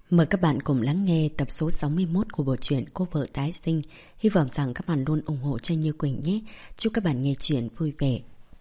Mời các bạn cùng lắng nghe tập số 61 của bộ truyện Cô vợ tái sinh. Hy vọng rằng các bạn luôn ủng hộ cho Như Quỳnh nhé. Chúc các bạn nghe chuyện vui vẻ.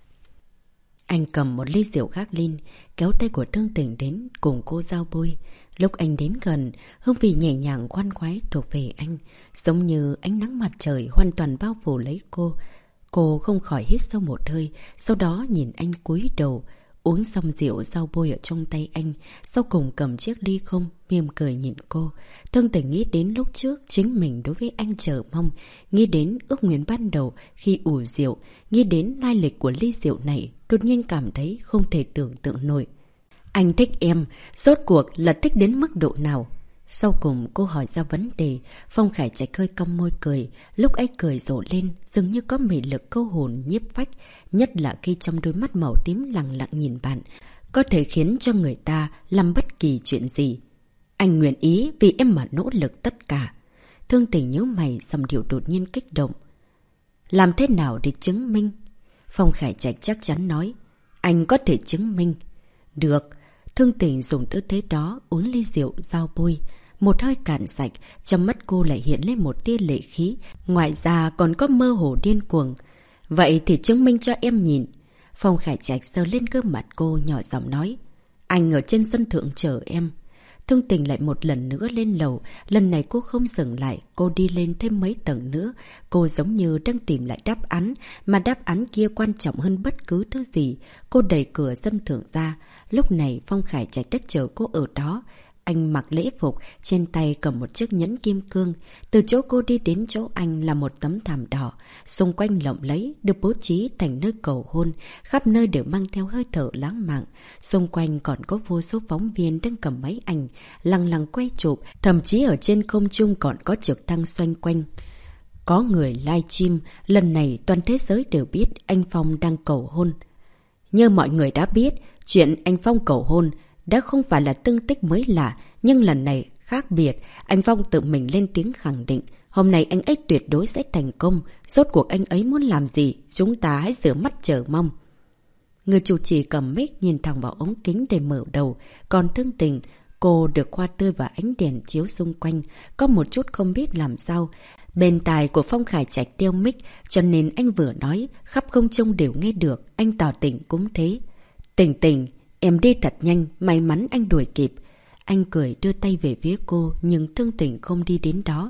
Anh cầm một ly rượu khác lên, kéo tay của Thương Tình đến cùng cô giao bôi. Lúc anh đến gần, hương vị nhẹ nhàng khoan khoái thuộc về anh, giống như ánh nắng mặt trời hoàn toàn bao phủ lấy cô. Cô không khỏi hít sâu một hơi, sau đó nhìn anh cúi đầu. Uống xong rượu giao bôi ở trong tay anh, sau cùng cầm chiếc ly không, mỉm cười nhìn cô. Thương Tình nghĩ đến lúc trước chính mình đối với anh chờ mong, nghĩ đến ước nguyện ban đầu khi ủ rượu, nghĩ đến lai lịch của ly rượu này, đột nhiên cảm thấy không thể tưởng tượng nổi. Anh thích em, rốt cuộc là thích đến mức độ nào? Sau cùng cô hỏi ra vấn đề, Phong Khải Trạch hơi cong môi cười, lúc ấy cười rộ lên, dường như có mị lực câu hồn nhiếp phách, nhất là khi trong đôi mắt màu tím lặng lặng nhìn bạn, có thể khiến cho người ta làm bất kỳ chuyện gì. Anh nguyện ý vì em mà nỗ lực tất cả. Thương Tình nhíu mày, giọng điệu đột nhiên kích động. Làm thế nào để chứng minh? Phong Khải Trạch chắc chắn nói, anh có thể chứng minh. Được. Thương Tình dùng tư thế đó uống ly rượu giao bôi. Một hơi cạn sạch, trong mắt cô lại hiện lên một tia lệ khí, ngoài ra còn có mơ hồ điên cuồng. Vậy thì chứng minh cho em nhìn. Phong Khải Trạch sờ lên gương mặt cô, nhỏ giọng nói. Anh ở trên sân thượng chờ em. Thương Tình lại một lần nữa lên lầu. Lần này cô không dừng lại, cô đi lên thêm mấy tầng nữa. Cô giống như đang tìm lại đáp án, mà đáp án kia quan trọng hơn bất cứ thứ gì. Cô đẩy cửa sân thượng ra. Lúc này Phong Khải Trạch đã chờ cô ở đó. Anh mặc lễ phục, trên tay cầm một chiếc nhẫn kim cương. Từ chỗ cô đi đến chỗ anh là một tấm thảm đỏ. Xung quanh lộng lẫy, được bố trí thành nơi cầu hôn. Khắp nơi đều mang theo hơi thở lãng mạn. Xung quanh còn có vô số phóng viên đang cầm máy ảnh, lằng lằng quay chụp. Thậm chí ở trên không trung còn có trực thăng xoay quanh. Có người livestream, lần này toàn thế giới đều biết anh Phong đang cầu hôn. Như mọi người đã biết, chuyện anh Phong cầu hôn đã không phải là tương tích mới lạ, nhưng lần này khác biệt. Anh Phong tự mình lên tiếng khẳng định, hôm nay anh ấy tuyệt đối sẽ thành công. Rốt cuộc anh ấy muốn làm gì, chúng ta hãy rửa mắt chờ mong. Người chủ trì cầm mic nhìn thẳng vào ống kính để mở đầu, còn Thương Tình, cô được hoa tươi và ánh đèn chiếu xung quanh, có một chút không biết làm sao. Bên tai của Phong Khải Trạch đeo mic, cho nên anh vừa nói, khắp không trung đều nghe được, anh tỏ tình cũng thế. Tình Tình, em đi thật nhanh, may mắn anh đuổi kịp. Anh cười đưa tay về phía cô, nhưng Thương Tình không đi đến đó.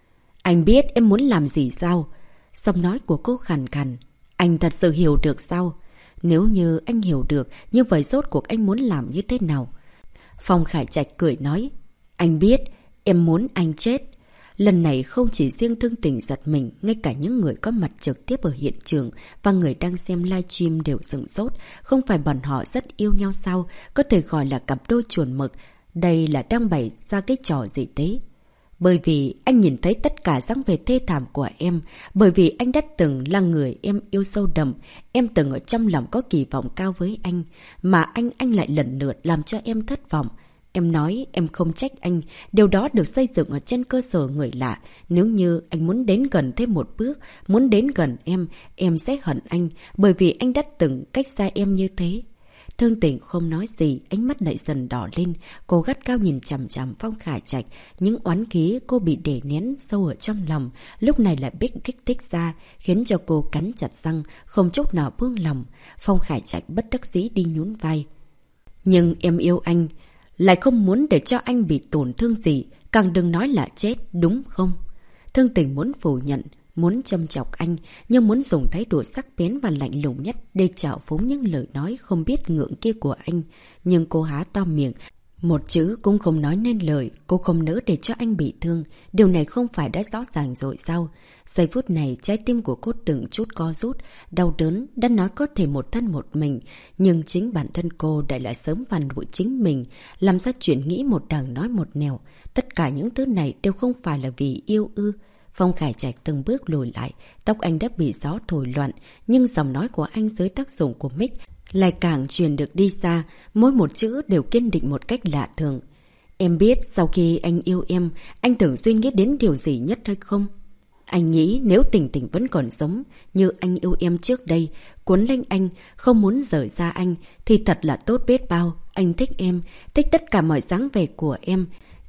Anh biết em muốn làm gì sao? Giọng nói của cô khàn khàn. Anh thật sự hiểu được sao? Nếu như anh hiểu được, như vậy rốt cuộc anh muốn làm như thế nào? Phong Khải Trạch cười nói. Anh biết, em muốn anh chết. Lần này không chỉ riêng Thương Tình giật mình, ngay cả những người có mặt trực tiếp ở hiện trường và người đang xem livestream đều sửng sốt. Không phải bọn họ rất yêu nhau sao? Có thể gọi là cặp đôi chuẩn mực. Đây là đang bày ra cái trò gì thế? Bởi vì anh nhìn thấy tất cả dáng vẻ thê thảm của em. Bởi vì anh đã từng là người em yêu sâu đậm. Em từng ở trong lòng có kỳ vọng cao với anh. Mà anh lại lần lượt làm cho em thất vọng. Em nói em không trách anh, điều đó được xây dựng ở trên cơ sở người lạ. Nếu như anh muốn đến gần thêm một bước, muốn đến gần em sẽ hận anh, bởi vì anh đã từng cách xa em như thế. Thương Tình không nói gì, ánh mắt lại dần đỏ lên, cô gắt cao nhìn chằm chằm Phong Khải Trạch. Những oán khí cô bị đè nén sâu ở trong lòng, lúc này lại biết kích thích ra, khiến cho cô cắn chặt răng, không chút nào buông lòng. Phong Khải Trạch bất đắc dĩ đi nhún vai. Nhưng em yêu anh, lại không muốn để cho anh bị tổn thương gì, càng đừng nói là chết, đúng không? Thương Tình muốn phủ nhận, muốn châm chọc anh, nhưng muốn dùng thái độ sắc bén và lạnh lùng nhất để trào phúng những lời nói không biết ngượng kia của anh. Nhưng cô há to miệng, một chữ cũng không nói nên lời, cô không nỡ để cho anh bị thương. Điều này không phải đã rõ ràng rồi sao? Giây phút này trái tim của cô từng chút co rút, đau đớn, đã nói có thể một thân một mình. Nhưng chính bản thân cô đã lại sớm phản bội chính mình, làm ra chuyện nghĩ một đằng nói một nẻo. Tất cả những thứ này đều không phải là vì yêu ư. Phong Khải Trạch từng bước lùi lại, tóc anh đã bị gió thổi loạn, nhưng giọng nói của anh dưới tác dụng của mic lại càng truyền được đi xa, mỗi một chữ đều kiên định một cách lạ thường. Em biết sau khi anh yêu em, anh thường suy nghĩ đến điều gì nhất hay không? Anh nghĩ nếu Tình Tình vẫn còn sống, như anh yêu em trước đây, cuốn lấy anh, không muốn rời xa anh, thì thật là tốt biết bao. Anh thích em, thích tất cả mọi dáng vẻ của em.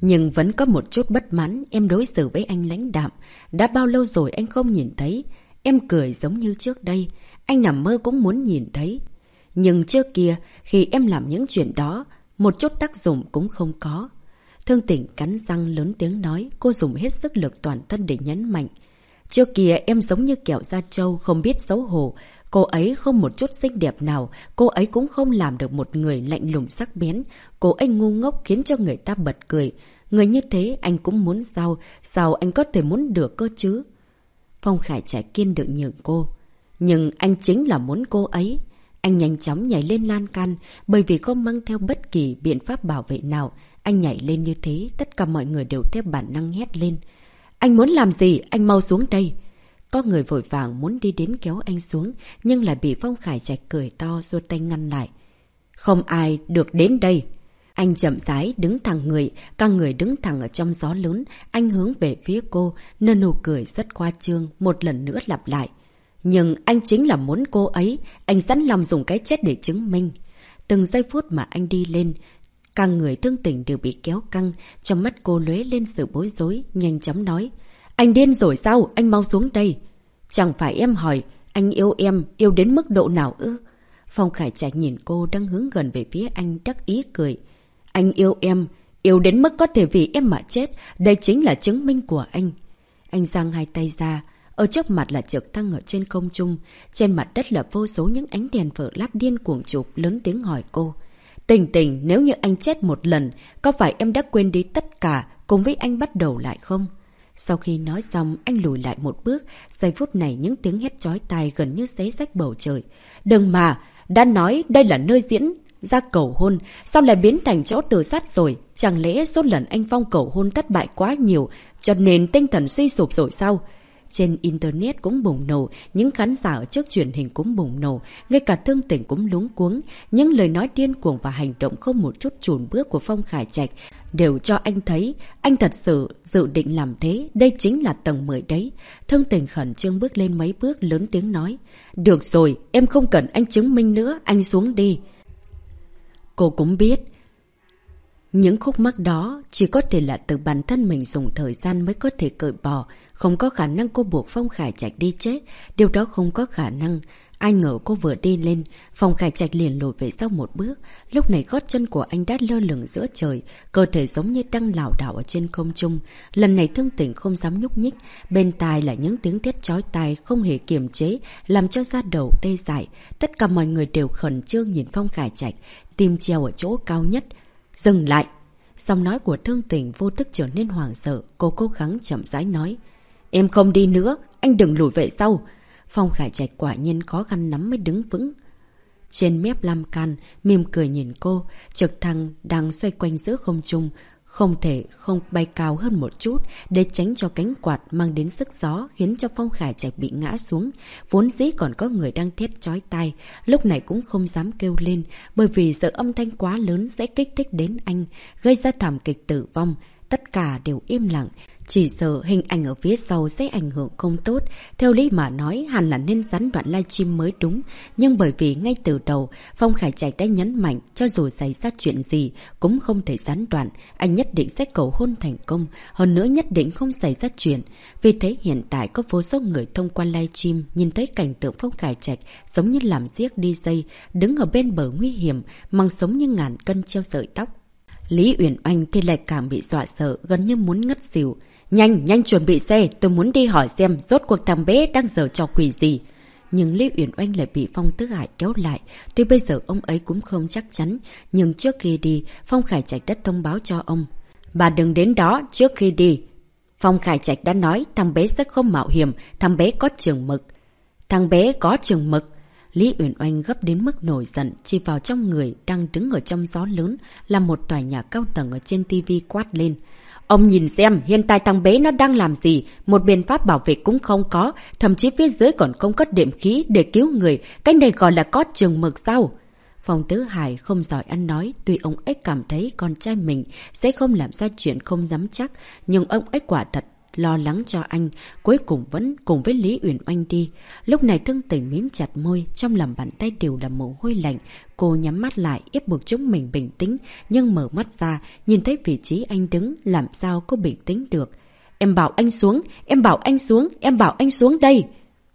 Nhưng vẫn có một chút bất mãn, em đối xử với anh lãnh đạm. Đã bao lâu rồi anh không nhìn thấy. Em cười giống như trước đây. Anh nằm mơ cũng muốn nhìn thấy. Nhưng trước kia, khi em làm những chuyện đó, một chút tác dụng cũng không có. Thương Tình cắn răng lớn tiếng nói, cô dùng hết sức lực toàn thân để nhấn mạnh. Trước kia em giống như kẹo da trâu, không biết xấu hổ. Cô ấy không một chút xinh đẹp nào, cô ấy cũng không làm được một người lạnh lùng sắc bén. Cô ấy ngu ngốc khiến cho người ta bật cười. Người như thế anh cũng muốn sao anh có thể muốn được cơ chứ? Phong Khải Trạch kiên định nhường cô. Nhưng anh chính là muốn cô ấy. Anh nhanh chóng nhảy lên lan can, bởi vì không mang theo bất kỳ biện pháp bảo vệ nào. Anh nhảy lên như thế, tất cả mọi người đều theo bản năng hét lên. Anh muốn làm gì? Anh mau xuống đây. Có người vội vàng muốn đi đến kéo anh xuống, nhưng lại bị Phong Khải Trạch cười to giơ tay ngăn lại. Không ai được đến đây. Anh chậm rãi đứng thẳng người, các người đứng thẳng ở trong gió lớn. Anh hướng về phía cô, nở nụ cười rất khoa trương, một lần nữa lặp lại. Nhưng anh chính là muốn cô ấy, anh sẵn lòng dùng cái chết để chứng minh. Từng giây phút mà anh đi lên, các người Thương Tình đều bị kéo căng, trong mắt cô lóe lên sự bối rối, nhanh chóng nói. Anh điên rồi sao? Anh mau xuống đây. Chẳng phải em hỏi, anh yêu em, yêu đến mức độ nào ư? Phong Khải Trạch nhìn cô đang hướng gần về phía anh đắc ý cười. Anh yêu em, yêu đến mức có thể vì em mà chết, đây chính là chứng minh của anh. Anh giang hai tay ra, ở trước mặt là trực thăng ở trên không trung, trên mặt đất là vô số những ánh đèn phở lát điên cuồng chụp, lớn tiếng hỏi cô. Tình Tình, nếu như anh chết một lần, có phải em đã quên đi tất cả, cùng với anh bắt đầu lại không? Sau khi nói xong, anh lùi lại một bước, giây phút này những tiếng hét chói tai gần như xé rách bầu trời. Đừng mà, đã nói đây là nơi diễn ra cầu hôn, sao lại biến thành chỗ tự sát rồi? Chẳng lẽ số lần anh Phong cầu hôn thất bại quá nhiều, cho nên tinh thần suy sụp rồi sao? Trên Internet cũng bùng nổ, những khán giả ở trước truyền hình cũng bùng nổ, ngay cả Thương Tình cũng luống cuống. Những lời nói điên cuồng và hành động không một chút chùn bước của Phong Khải Trạch đều cho anh thấy, anh thật sự dự định làm thế, đây chính là tầng 10 đấy. Thương Tình khẩn trương bước lên mấy bước, lớn tiếng nói. Được rồi, em không cần anh chứng minh nữa, anh xuống đi. Cô cũng biết, những khúc mắc đó chỉ có thể là từ bản thân mình dùng thời gian mới có thể cởi bỏ. Không có khả năng cô buộc Phong Khải Trạch đi chết. Điều đó không có khả năng. Ai ngờ cô vừa đi lên, Phong Khải Trạch liền lùi về sau một bước. Lúc này gót chân của anh đã lơ lửng giữa trời, cơ thể giống như đang lảo đảo ở trên không trung. Lần này Thương Tình không dám nhúc nhích. Bên tai là những tiếng thét chói tai không hề kiềm chế, làm cho da đầu tê dại. Tất cả mọi người đều khẩn trương nhìn Phong Khải Trạch, tim treo ở chỗ cao nhất. Dừng lại! Giọng nói của Thương Tình vô thức trở nên hoảng sợ, cô cố gắng chậm rãi nói. Em không đi nữa, anh đừng lùi về sau. Phong Khải Trạch quả nhiên khó khăn lắm mới đứng vững. Trên mép lan can, mỉm cười nhìn cô, trực thăng đang xoay quanh giữa không trung. Không thể không bay cao hơn một chút để tránh cho cánh quạt mang đến sức gió khiến cho Phong Khải Trạch bị ngã xuống. Vốn dĩ còn có người đang thét chói tai, lúc này cũng không dám kêu lên bởi vì sợ âm thanh quá lớn sẽ kích thích đến anh, gây ra thảm kịch tử vong. Tất cả đều im lặng, chỉ sợ hình ảnh ở phía sau sẽ ảnh hưởng không tốt. Theo lý mà nói hẳn là nên gián đoạn livestream mới đúng. Nhưng bởi vì ngay từ đầu Phong Khải Trạch đã nhấn mạnh cho dù xảy ra chuyện gì cũng không thể gián đoạn. Anh nhất định sẽ cầu hôn thành công, hơn nữa nhất định không xảy ra chuyện. Vì thế hiện tại có vô số người thông qua livestream nhìn thấy cảnh tượng Phong Khải Trạch giống như làm giếc đi dây, đứng ở bên bờ nguy hiểm, mang sống như ngàn cân treo sợi tóc. Lý Uyển Oanh thì lại cảm bị dọa sợ, gần như muốn ngất xỉu. Nhanh chuẩn bị xe, tôi muốn đi hỏi xem rốt cuộc thằng bé đang giở trò quỷ gì. Nhưng Lý Uyển Oanh lại bị Phong Tứ Hải kéo lại. Tuy bây giờ ông ấy cũng không chắc chắn, nhưng trước khi đi, Phong Khải Trạch đã thông báo cho ông. Bà đừng đến đó trước khi đi. Phong Khải Trạch đã nói thằng bé sẽ không mạo hiểm, thằng bé có chừng mực. Thằng bé có chừng mực. Lý Uyển Oanh gấp đến mức nổi giận, chỉ vào trong người đang đứng ở trong gió lớn là một tòa nhà cao tầng ở trên tivi quát lên. Ông nhìn xem hiện tại thằng bé nó đang làm gì, một biện pháp bảo vệ cũng không có, thậm chí phía dưới còn không có điểm khí để cứu người, cái này gọi là có chừng mực sao? Phong Tứ Hải không giỏi ăn nói, tuy ông ấy cảm thấy con trai mình sẽ không làm ra chuyện không dám chắc, nhưng ông ấy quả thật lo lắng cho anh, cuối cùng vẫn cùng với Lý Uyển Oanh đi. Lúc này Thương Tình mím chặt môi, trong lòng bàn tay đều là mồ hôi lạnh. Cô nhắm mắt lại, ép buộc chúng mình bình tĩnh, nhưng mở mắt ra, nhìn thấy vị trí anh đứng, làm sao cô bình tĩnh được. Em bảo anh xuống, em bảo anh xuống, em bảo anh xuống đây.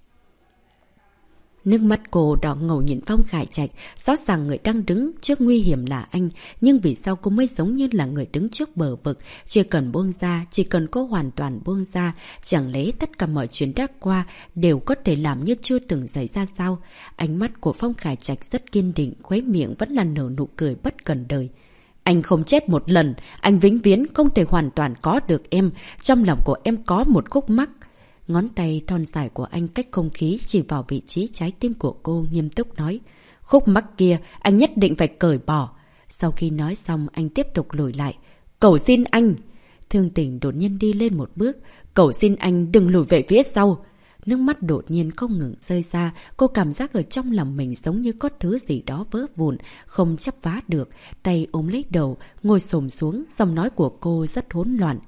Nước mắt cô đỏ ngầu nhìn Phong Khải Trạch, rõ ràng người đang đứng trước nguy hiểm là anh, nhưng vì sao cô mới giống như là người đứng trước bờ vực, chỉ cần buông ra, chỉ cần cô hoàn toàn buông ra, chẳng lẽ tất cả mọi chuyện đã qua đều có thể làm như chưa từng xảy ra sao? Ánh mắt của Phong Khải Trạch rất kiên định, khóe miệng vẫn là nở nụ cười bất cần đời. Anh không chết một lần, anh vĩnh viễn không thể hoàn toàn có được em, trong lòng của em có một khúc mắc. Ngón tay thon dài của anh cách không khí chỉ vào vị trí trái tim của cô, nghiêm túc nói. Khúc mắc kia, anh nhất định phải cởi bỏ. Sau khi nói xong, anh tiếp tục lùi lại. Cầu xin anh! Thương Tình đột nhiên đi lên một bước. Cầu xin anh đừng lùi về phía sau. Nước mắt đột nhiên không ngừng rơi ra. Cô cảm giác ở trong lòng mình giống như có thứ gì đó vỡ vụn, không chắp vá được. Tay ôm lấy đầu, ngồi xổm xuống, giọng nói của cô rất hỗn loạn.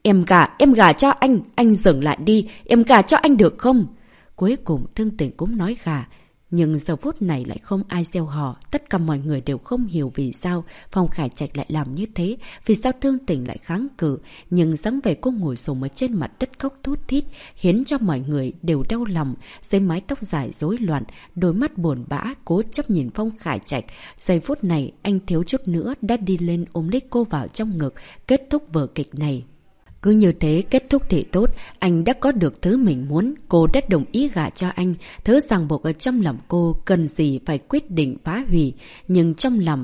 Em gả cho anh dừng lại đi, em gả cho anh được không? Cuối cùng Thương Tình cũng nói gả, nhưng giờ phút này lại không ai gieo hò, tất cả mọi người đều không hiểu vì sao Phong Khải Trạch lại làm như thế, vì sao Thương Tình lại kháng cự, nhưng dáng vẻ cô ngồi xổm ở trên mặt đất khóc thút thít, khiến cho mọi người đều đau lòng, dưới mái tóc dài rối loạn, đôi mắt buồn bã, cố chấp nhìn Phong Khải Trạch. Giây phút này, anh thiếu chút nữa đã đi lên ôm lấy cô vào trong ngực, kết thúc vở kịch này. Cứ như thế kết thúc thì tốt, anh đã có được thứ mình muốn, cô đã đồng ý gả cho anh, thứ ràng buộc ở trong lòng cô cần gì phải quyết định phá hủy, nhưng trong lòng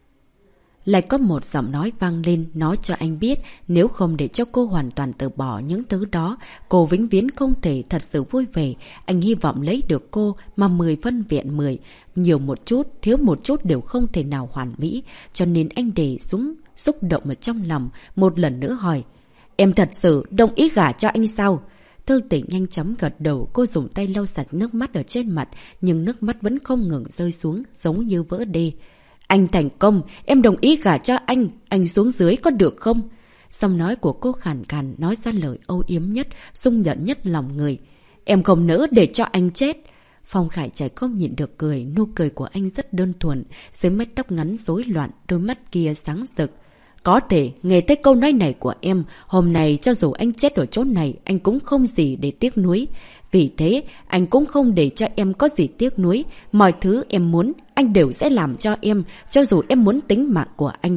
lại có một giọng nói vang lên nói cho anh biết nếu không để cho cô hoàn toàn từ bỏ những thứ đó, cô vĩnh viễn không thể thật sự vui vẻ. Anh hy vọng lấy được cô mà 10 phân viện 10, nhiều một chút, thiếu một chút đều không thể nào hoàn mỹ, cho nên anh để xuống xúc động ở trong lòng, một lần nữa hỏi. Em thật sự đồng ý gả cho anh sao? Thương Tình nhanh chóng gật đầu, cô dùng tay lau sạch nước mắt ở trên mặt, nhưng nước mắt vẫn không ngừng rơi xuống, giống như vỡ đê. Anh thành công, em đồng ý gả cho anh xuống dưới có được không? Giọng nói của cô khàn khàn, nói ra lời âu yếm nhất, xung nhận nhất lòng người. Em không nỡ để cho anh chết. Phong Khải Trạch không nhịn được cười, nụ cười của anh rất đơn thuần, dưới mái tóc ngắn rối loạn, đôi mắt kia sáng rực. Có thể, nghe tới câu nói này của em, hôm nay cho dù anh chết ở chỗ này, anh cũng không gì để tiếc nuối. Vì thế, anh cũng không để cho em có gì tiếc nuối. Mọi thứ em muốn, anh đều sẽ làm cho em, cho dù em muốn tính mạng của anh.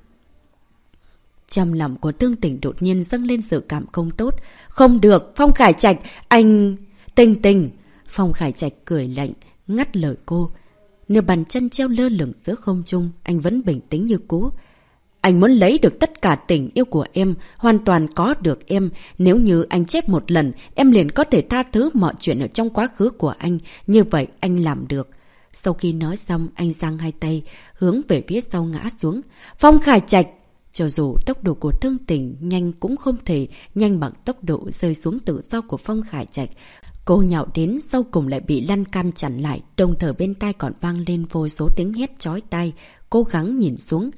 Trong lòng của Thương Tình đột nhiên dâng lên sự cảm không tốt. Không được, Phong Khải Trạch, anh... Tình. Phong Khải Trạch cười lạnh, ngắt lời cô. Nửa bàn chân treo lơ lửng giữa không trung, anh vẫn bình tĩnh như cũ. Anh muốn lấy được tất cả tình yêu của em, hoàn toàn có được em. Nếu như anh chết một lần, em liền có thể tha thứ mọi chuyện ở trong quá khứ của anh. Như vậy anh làm được. Sau khi nói xong, anh giang hai tay, hướng về phía sau ngã xuống. Phong Khải Trạch! Cho dù tốc độ của Thương Tình nhanh cũng không thể nhanh bằng tốc độ rơi xuống từ sau của Phong Khải Trạch. Cô nhào đến sau cùng lại bị lan can chặn lại, đồng thời bên tai còn vang lên vô số tiếng hét chói tai. Cố gắng nhìn xuống,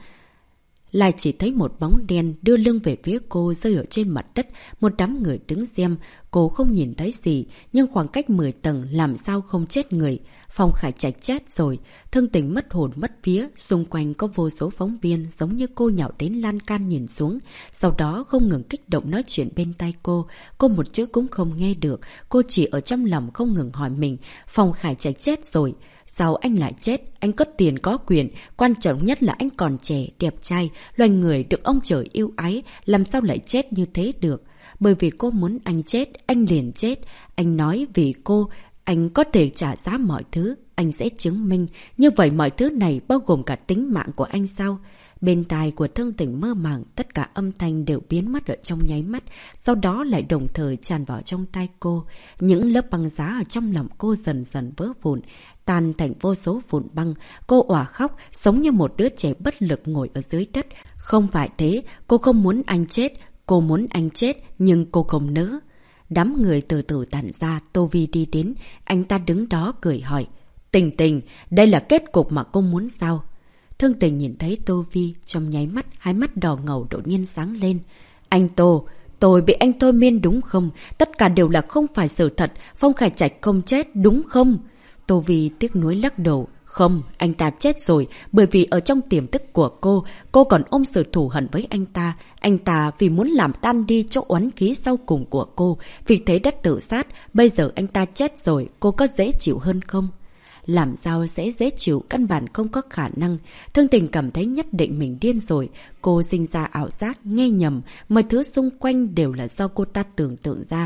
lại chỉ thấy một bóng đen đưa lưng về phía cô rơi ở trên mặt đất, một đám người đứng xem. Cô không nhìn thấy gì, nhưng khoảng cách 10 tầng làm sao không chết người. Phong Khải Trạch chết rồi, Thương Tình mất hồn mất vía, xung quanh có vô số phóng viên giống như cô nhào đến lan can nhìn xuống, sau đó không ngừng kích động nói chuyện bên tai cô. Cô một chữ cũng không nghe được, cô chỉ ở trong lòng không ngừng hỏi mình, Phong Khải Trạch chết rồi. Sao anh lại chết? Anh có tiền có quyền, quan trọng nhất là anh còn trẻ, đẹp trai, loài người được ông trời yêu ái, làm sao lại chết như thế được? Bởi vì cô muốn anh chết, anh liền chết. Anh nói vì cô, anh có thể trả giá mọi thứ, anh sẽ chứng minh. Như vậy mọi thứ này bao gồm cả tính mạng của anh sao? Bên tai của Thương Tình mơ màng, tất cả âm thanh đều biến mất ở trong nháy mắt, sau đó lại đồng thời tràn vào trong tai cô. Những lớp băng giá ở trong lòng cô dần dần vỡ vụn, tan thành vô số vụn băng. Cô òa khóc, giống như một đứa trẻ bất lực ngồi ở dưới đất. Không phải thế, cô không muốn anh chết, cô muốn anh chết, nhưng cô không nỡ. Đám người từ từ tản ra, Tô Vi đi đến, anh ta đứng đó cười hỏi. Tình, đây là kết cục mà cô muốn sao? Thương Tình nhìn thấy Tô Vi, trong nháy mắt, hai mắt đỏ ngầu đột nhiên sáng lên. Anh Tô, Tôi bị anh thôi miên đúng không? Tất cả đều là không phải sự thật. Phong Khải Trạch không chết đúng không? Tô Vi tiếc nuối lắc đầu. Không, anh ta chết rồi, bởi vì ở trong tiềm thức của cô còn ôm sự thù hận với anh ta. Anh ta vì muốn làm tan đi chỗ oán khí sau cùng của cô, vì thế đã tự sát. Bây giờ anh ta chết rồi, cô có dễ chịu hơn không? Làm sao sẽ dễ chịu, căn bản không có khả năng. Thương Tình cảm thấy nhất định mình điên rồi. Cô sinh ra ảo giác, nghe nhầm, mọi thứ xung quanh đều là do cô ta tưởng tượng ra.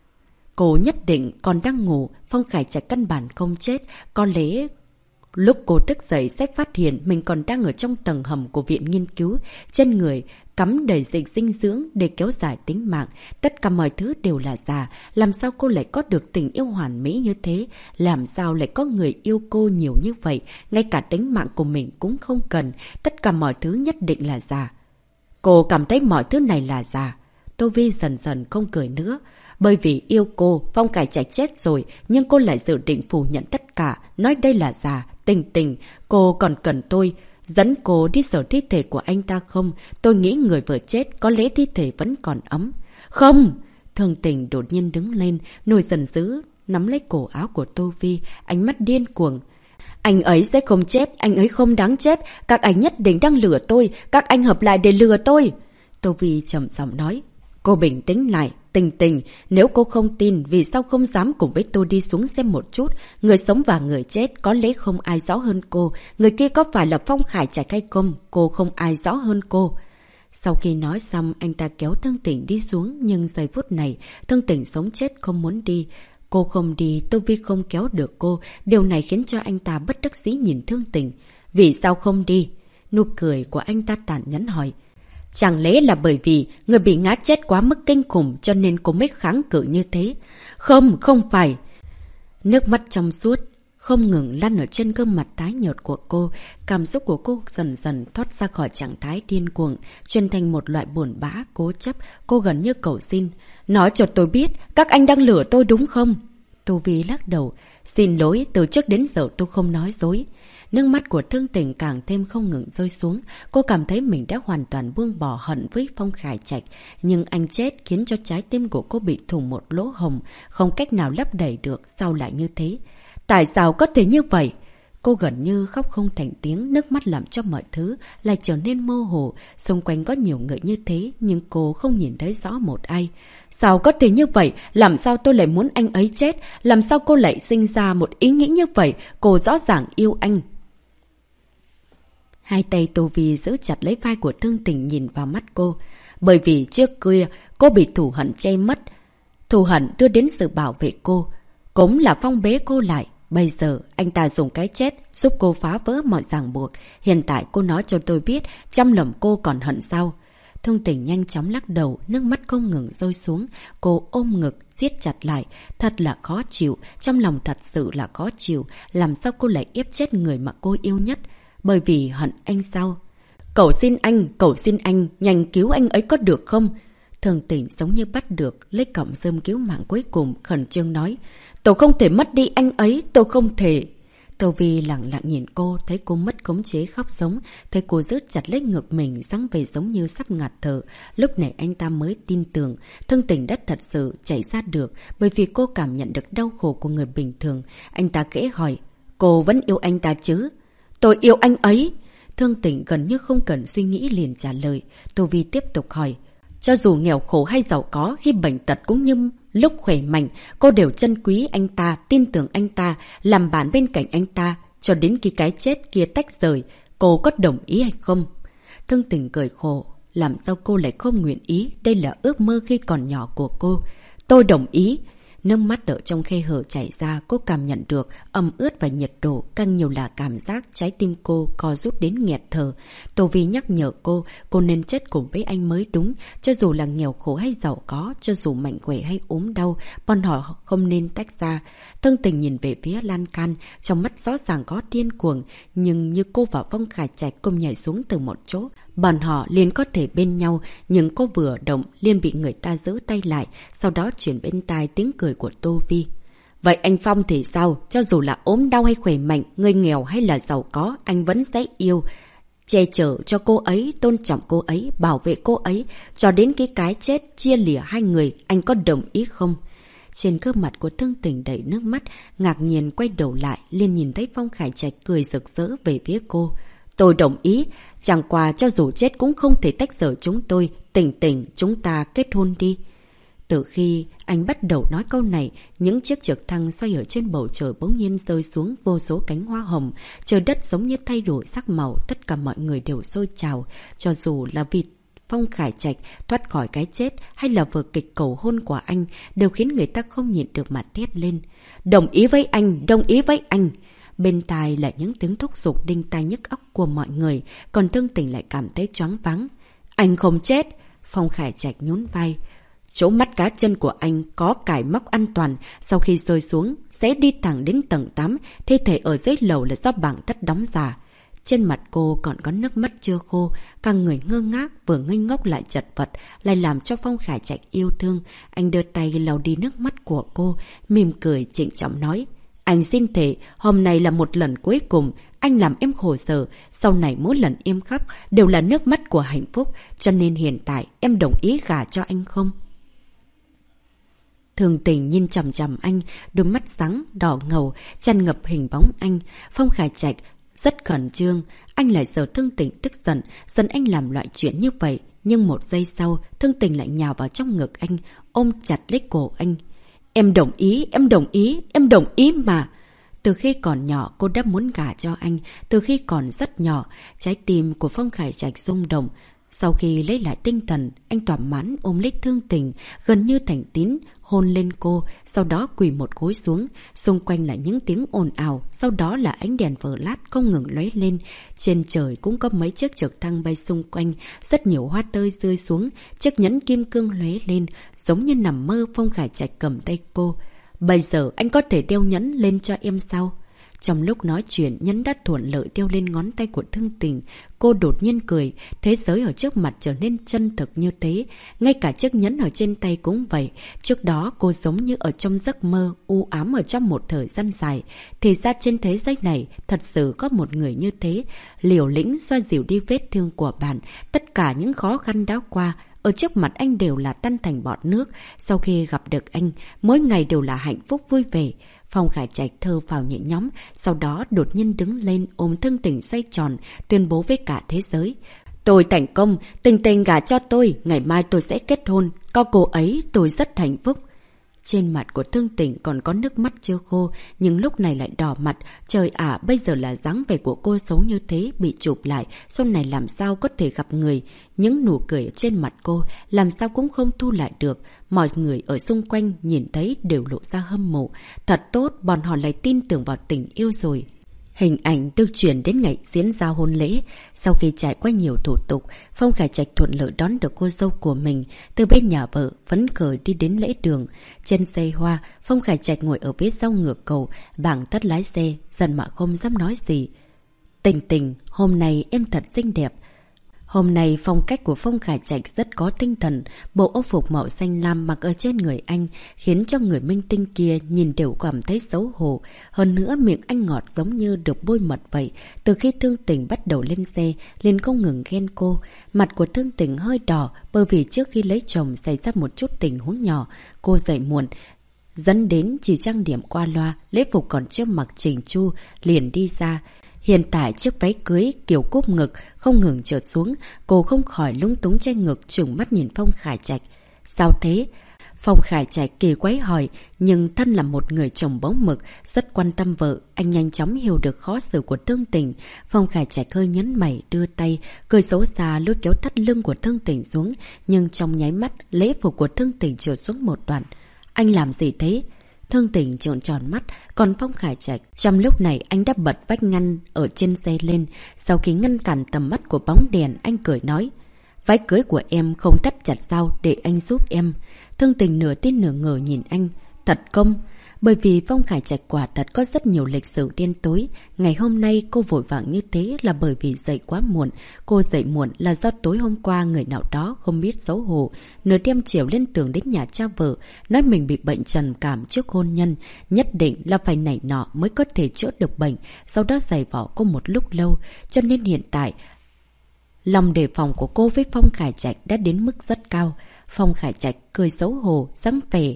Cô nhất định còn đang ngủ, Phong Khải Trạch căn bản không chết, có lẽ... Lúc cô thức dậy sẽ phát hiện mình còn đang ở trong tầng hầm của viện nghiên cứu. Trên người cắm đầy dịch dinh dưỡng để kéo dài tính mạng. Tất cả mọi thứ đều là giả. Làm sao cô lại có được tình yêu hoàn mỹ như thế? Làm sao lại có người yêu cô nhiều như vậy? Ngay cả tính mạng của mình cũng không cần. Tất cả mọi thứ nhất định là giả. Cô cảm thấy mọi thứ này là giả. Tô Vi dần dần không cười nữa. Bởi vì yêu cô, Phong Khải Trạch chết rồi, nhưng cô lại dự định phủ nhận tất cả, nói đây là giả. Tình, cô còn cần tôi dẫn cô đi sở thi thể của anh ta không? Tôi nghĩ người vừa chết, có lẽ thi thể vẫn còn ấm. Không! Thương Tình đột nhiên đứng lên, nổi giận dữ, nắm lấy cổ áo của Tô Vi, ánh mắt điên cuồng. Anh ấy sẽ không chết, anh ấy không đáng chết, các anh nhất định đang lừa tôi, các anh hợp lại để lừa tôi. Tô Vi trầm giọng nói. Cô bình tĩnh lại, Tình, nếu cô không tin, vì sao không dám cùng với tôi đi xuống xem một chút? Người sống và người chết có lẽ không ai rõ hơn cô. Người kia có phải là Phong Khải Trạch hay không? Cô không ai rõ hơn cô. Sau khi nói xong, anh ta kéo Thương Tình đi xuống, nhưng giây phút này, Thương Tình sống chết không muốn đi. Cô không đi, Tô Vi không kéo được cô. Điều này khiến cho anh ta bất đắc dĩ nhìn Thương Tình. Vì sao không đi? Nụ cười của anh ta tàn nhẫn hỏi. Chẳng lẽ là bởi vì người bị ngã chết quá mức kinh khủng cho nên cô mới kháng cự như thế? Không phải. Nước mắt trong suốt, không ngừng lăn ở trên gương mặt tái nhợt của cô. Cảm xúc của cô dần dần thoát ra khỏi trạng thái điên cuồng, chuyển thành một loại buồn bã, cố chấp. Cô gần như cầu xin. Nói cho tôi biết, các anh đang lừa tôi đúng không? Tô Vi lắc đầu. Xin lỗi, từ trước đến giờ tôi không nói dối. Nước mắt của Thương Tình càng thêm không ngừng rơi xuống. Cô cảm thấy mình đã hoàn toàn buông bỏ hận với Phong Khải Trạch. Nhưng anh chết khiến cho trái tim của cô bị thủng một lỗ hồng, không cách nào lấp đầy được. Sao lại như thế? Tại sao có thể như vậy? Cô gần như khóc không thành tiếng, nước mắt làm cho mọi thứ lại trở nên mơ hồ. Xung quanh có nhiều người như thế, nhưng cô không nhìn thấy rõ một ai. Sao có thể như vậy? Làm sao tôi lại muốn anh ấy chết? Làm sao cô lại sinh ra một ý nghĩ như vậy? Cô rõ ràng yêu anh. Hai tay Tô Vi giữ chặt lấy vai của Thương Tình nhìn vào mắt cô. Bởi vì trước kia cô bị thù hận che mất. Thù hận đưa đến sự bảo vệ cô. Cũng là phong bế cô lại. Bây giờ anh ta dùng cái chết giúp cô phá vỡ mọi ràng buộc. Hiện tại cô nói cho tôi biết trong lòng cô còn hận sao? Thương Tình nhanh chóng lắc đầu, nước mắt không ngừng rơi xuống. Cô ôm ngực, siết chặt lại. Thật là khó chịu, trong lòng thật sự là khó chịu. Làm sao cô lại ép chết người mà cô yêu nhất? Bởi vì hận anh sao? Cầu xin anh, nhanh cứu anh ấy có được không? Thương Tình giống như bắt được lấy cọng rơm cứu mạng cuối cùng, khẩn trương nói. Tôi không thể mất đi anh ấy, tôi không thể. Tô Vi lặng lặng nhìn cô, thấy cô mất khống chế khóc giống, thấy cô rứt chặt lấy ngực mình, dáng vẻ giống như sắp ngạt thở. Lúc này anh ta mới tin tưởng, Thương Tình đã thật sự chảy ra được, bởi vì cô cảm nhận được đau khổ của người bình thường. Anh ta khẽ hỏi, cô vẫn yêu anh ta chứ? Tôi yêu anh ấy. Thương Tình gần như không cần suy nghĩ liền trả lời. Tô Vi tiếp tục hỏi, cho dù nghèo khổ hay giàu có, khi bệnh tật cũng như lúc khỏe mạnh, cô đều trân quý anh ta, tin tưởng anh ta, làm bạn bên cạnh anh ta, cho đến khi cái chết kia tách rời, cô có đồng ý hay không? Thương Tình cười khổ, làm sao cô lại không nguyện ý, đây là ước mơ khi còn nhỏ của cô. Tôi đồng ý. Nước mắt ở trong khe hở chảy ra, cô cảm nhận được ẩm ướt và nhiệt độ, càng nhiều là cảm giác trái tim cô co rút đến nghẹt thở. Tô Vi nhắc nhở cô nên chết cùng với anh mới đúng, cho dù là nghèo khổ hay giàu có, cho dù mạnh khỏe hay ốm đau, bọn họ không nên tách ra. Thương Tình nhìn về phía lan can, trong mắt rõ ràng có điên cuồng, nhưng như cô và Phong Khải Trạch cùng nhảy xuống từ một chỗ, bọn họ liền có thể bên nhau, nhưng cô vừa động liền bị người ta giữ tay lại, sau đó chuyển bên tai tiếng cười của Tô Vi. Vậy anh Phong thì sao? Cho dù là ốm đau hay khỏe mạnh, người nghèo hay là giàu có, anh vẫn sẽ yêu. che chở cho cô ấy, tôn trọng cô ấy, bảo vệ cô ấy, cho đến cái chết chia lìa hai người, anh có đồng ý không? Trên gương mặt của Thương Tình đầy nước mắt, ngạc nhiên quay đầu lại, liền nhìn thấy Phong Khải Trạch cười rực rỡ về phía cô. Tôi đồng ý, chẳng qua cho dù chết cũng không thể tách rời chúng tôi, Tình Tình, chúng ta kết hôn đi. Từ khi anh bắt đầu nói câu này, những chiếc trực thăng xoay ở trên bầu trời bỗng nhiên rơi xuống vô số cánh hoa hồng. Trời đất giống như thay đổi sắc màu, tất cả mọi người đều sôi trào. Cho dù là vì Phong Khải Trạch thoát khỏi cái chết hay là vở kịch cầu hôn của anh, đều khiến người ta không nhịn được mà thét lên. Đồng ý với anh, đồng ý với anh. Bên tai là những tiếng thúc giục đinh tai nhức óc của mọi người, còn Thương Tình lại cảm thấy choáng váng. Anh không chết. Phong Khải Trạch nhún vai. Chỗ mắt cá chân của anh có cài móc an toàn, sau khi rơi xuống sẽ đi thẳng đến tầng 8, thi thể ở dưới lầu là do bảng tất đóng giả. Trên mặt cô còn có nước mắt chưa khô, cả người ngơ ngác, vừa ngây ngốc lại chật vật, lại làm cho Phong Khải Trạch yêu thương. Anh đưa tay lau đi nước mắt của cô, mỉm cười trịnh trọng nói. Anh xin thề, hôm nay là một lần cuối cùng, anh làm em khổ sở, sau này mỗi lần em khóc đều là nước mắt của hạnh phúc, cho nên hiện tại em đồng ý gả cho anh không? Thương Tình nhìn chằm chằm anh, đôi mắt sáng, đỏ ngầu, tràn ngập hình bóng anh. Phong Khải Trạch rất khẩn trương, anh lại sợ Thương Tình tức giận, dẫn anh làm loại chuyện như vậy. Nhưng một giây sau, Thương Tình lại nhào vào trong ngực anh, ôm chặt lấy cổ anh. Em đồng ý, em đồng ý, em đồng ý mà. Từ khi còn nhỏ cô đã muốn gả cho anh, từ khi còn rất nhỏ, trái tim của Phong Khải Trạch rung động. Sau khi lấy lại tinh thần, anh thỏa mãn ôm lấy Thương Tình, gần như thành tín, hôn lên cô, sau đó quỳ một gối xuống. Xung quanh là những tiếng ồn ào, sau đó là ánh đèn vờ lát không ngừng lóe lên. Trên trời cũng có mấy chiếc trực thăng bay xung quanh, rất nhiều hoa tươi rơi xuống, chiếc nhẫn kim cương lóe lên, giống như nằm mơ. Phong Khải Trạch cầm tay cô. Bây giờ anh có thể đeo nhẫn lên cho em sao? Trong lúc nói chuyện, nhẫn đã thuận lợi đeo lên ngón tay của Thương Tình. Cô đột nhiên cười, thế giới ở trước mặt trở nên chân thực như thế. Ngay cả chiếc nhẫn ở trên tay cũng vậy. Trước đó cô giống như ở trong giấc mơ, u ám ở trong một thời gian dài. Thì ra trên thế giới này thật sự có một người như thế, liều lĩnh xoa dịu đi vết thương của bạn. Tất cả những khó khăn đã qua, ở trước mặt anh đều là tan thành bọt nước. Sau khi gặp được anh, mỗi ngày đều là hạnh phúc vui vẻ. Phong Khải Trạch thở phào nhẹ nhõm, sau đó đột nhiên đứng lên ôm Thương Tình xoay tròn, tuyên bố với cả thế giới. Tôi thành công, Tình Tình gả cho tôi, ngày mai tôi sẽ kết hôn, có cô ấy tôi rất hạnh phúc. Trên mặt của Thương Tình còn có nước mắt chưa khô, nhưng lúc này lại đỏ mặt. Trời ạ, bây giờ là dáng vẻ của cô xấu như thế, bị chụp lại, sau này làm sao có thể gặp người. Những nụ cười trên mặt cô, làm sao cũng không thu lại được. Mọi người ở xung quanh nhìn thấy đều lộ ra hâm mộ. Thật tốt, bọn họ lại tin tưởng vào tình yêu rồi. Hình ảnh được chuyển đến ngày diễn ra hôn lễ. Sau khi trải qua nhiều thủ tục, Phong Khải Trạch thuận lợi đón được cô dâu của mình. Từ bên nhà vợ, phấn khởi đi đến lễ đường. Trên xe hoa, Phong Khải Trạch ngồi ở phía sau ngựa cầu, bảng tất lái xe, dần mà không dám nói gì. Tình Tình, hôm nay em thật xinh đẹp. Hôm nay phong cách của Phong Khải Trạch rất có tinh thần, bộ âu phục màu xanh lam mặc ở trên người anh khiến cho người minh tinh kia nhìn đều cảm thấy xấu hổ. Hơn nữa miệng anh ngọt giống như được bôi mật vậy. Từ khi Thương Tình bắt đầu lên xe, liền không ngừng ghen cô. Mặt của Thương Tình hơi đỏ bởi vì trước khi lấy chồng xảy ra một chút tình huống nhỏ. Cô dậy muộn, dẫn đến chỉ trang điểm qua loa, lễ phục còn chưa mặc chỉnh chu, liền đi ra. Hiện tại chiếc váy cưới kiểu cúp ngực không ngừng trượt xuống, cô không khỏi lúng túng che ngực, trừng mắt nhìn Phong Khải Trạch. Sao thế? Phong Khải Trạch kỳ quái hỏi, nhưng thân là một người chồng bóng mực, rất quan tâm vợ, anh nhanh chóng hiểu được khó xử của Thương Tình. Phong Khải Trạch hơi nhấn mày, đưa tay, cười xấu xa lôi kéo thắt lưng của Thương Tình xuống, nhưng trong nháy mắt, lễ phục của Thương Tình trượt xuống một đoạn. Anh làm gì thế? Thương Tình trợn tròn mắt, còn Phong Khải Trạch trong lúc này anh đã bật vách ngăn ở trên xe lên. Sau khi ngăn cản tầm mắt của bóng đèn, anh cười nói, váy cưới của em không thắt chặt sao, để anh giúp em. Thương Tình nửa tin nửa ngờ nhìn anh, thật không? Bởi vì Phong Khải Trạch quả thật có rất nhiều lịch sử đen tối. Ngày hôm nay cô vội vàng như thế là bởi vì dậy quá muộn. Cô dậy muộn là do tối hôm qua người nào đó không biết xấu hổ, nửa đêm chiều lên tường đến nhà cha vợ, nói mình bị bệnh trầm cảm trước hôn nhân, nhất định là phải nảy nọ mới có thể chữa được bệnh, sau đó giày vỏ cô một lúc lâu. Cho nên hiện tại Lòng đề phòng của cô với Phong Khải Trạch đã đến mức rất cao. Phong Khải Trạch cười xấu hổ, dáng vẻ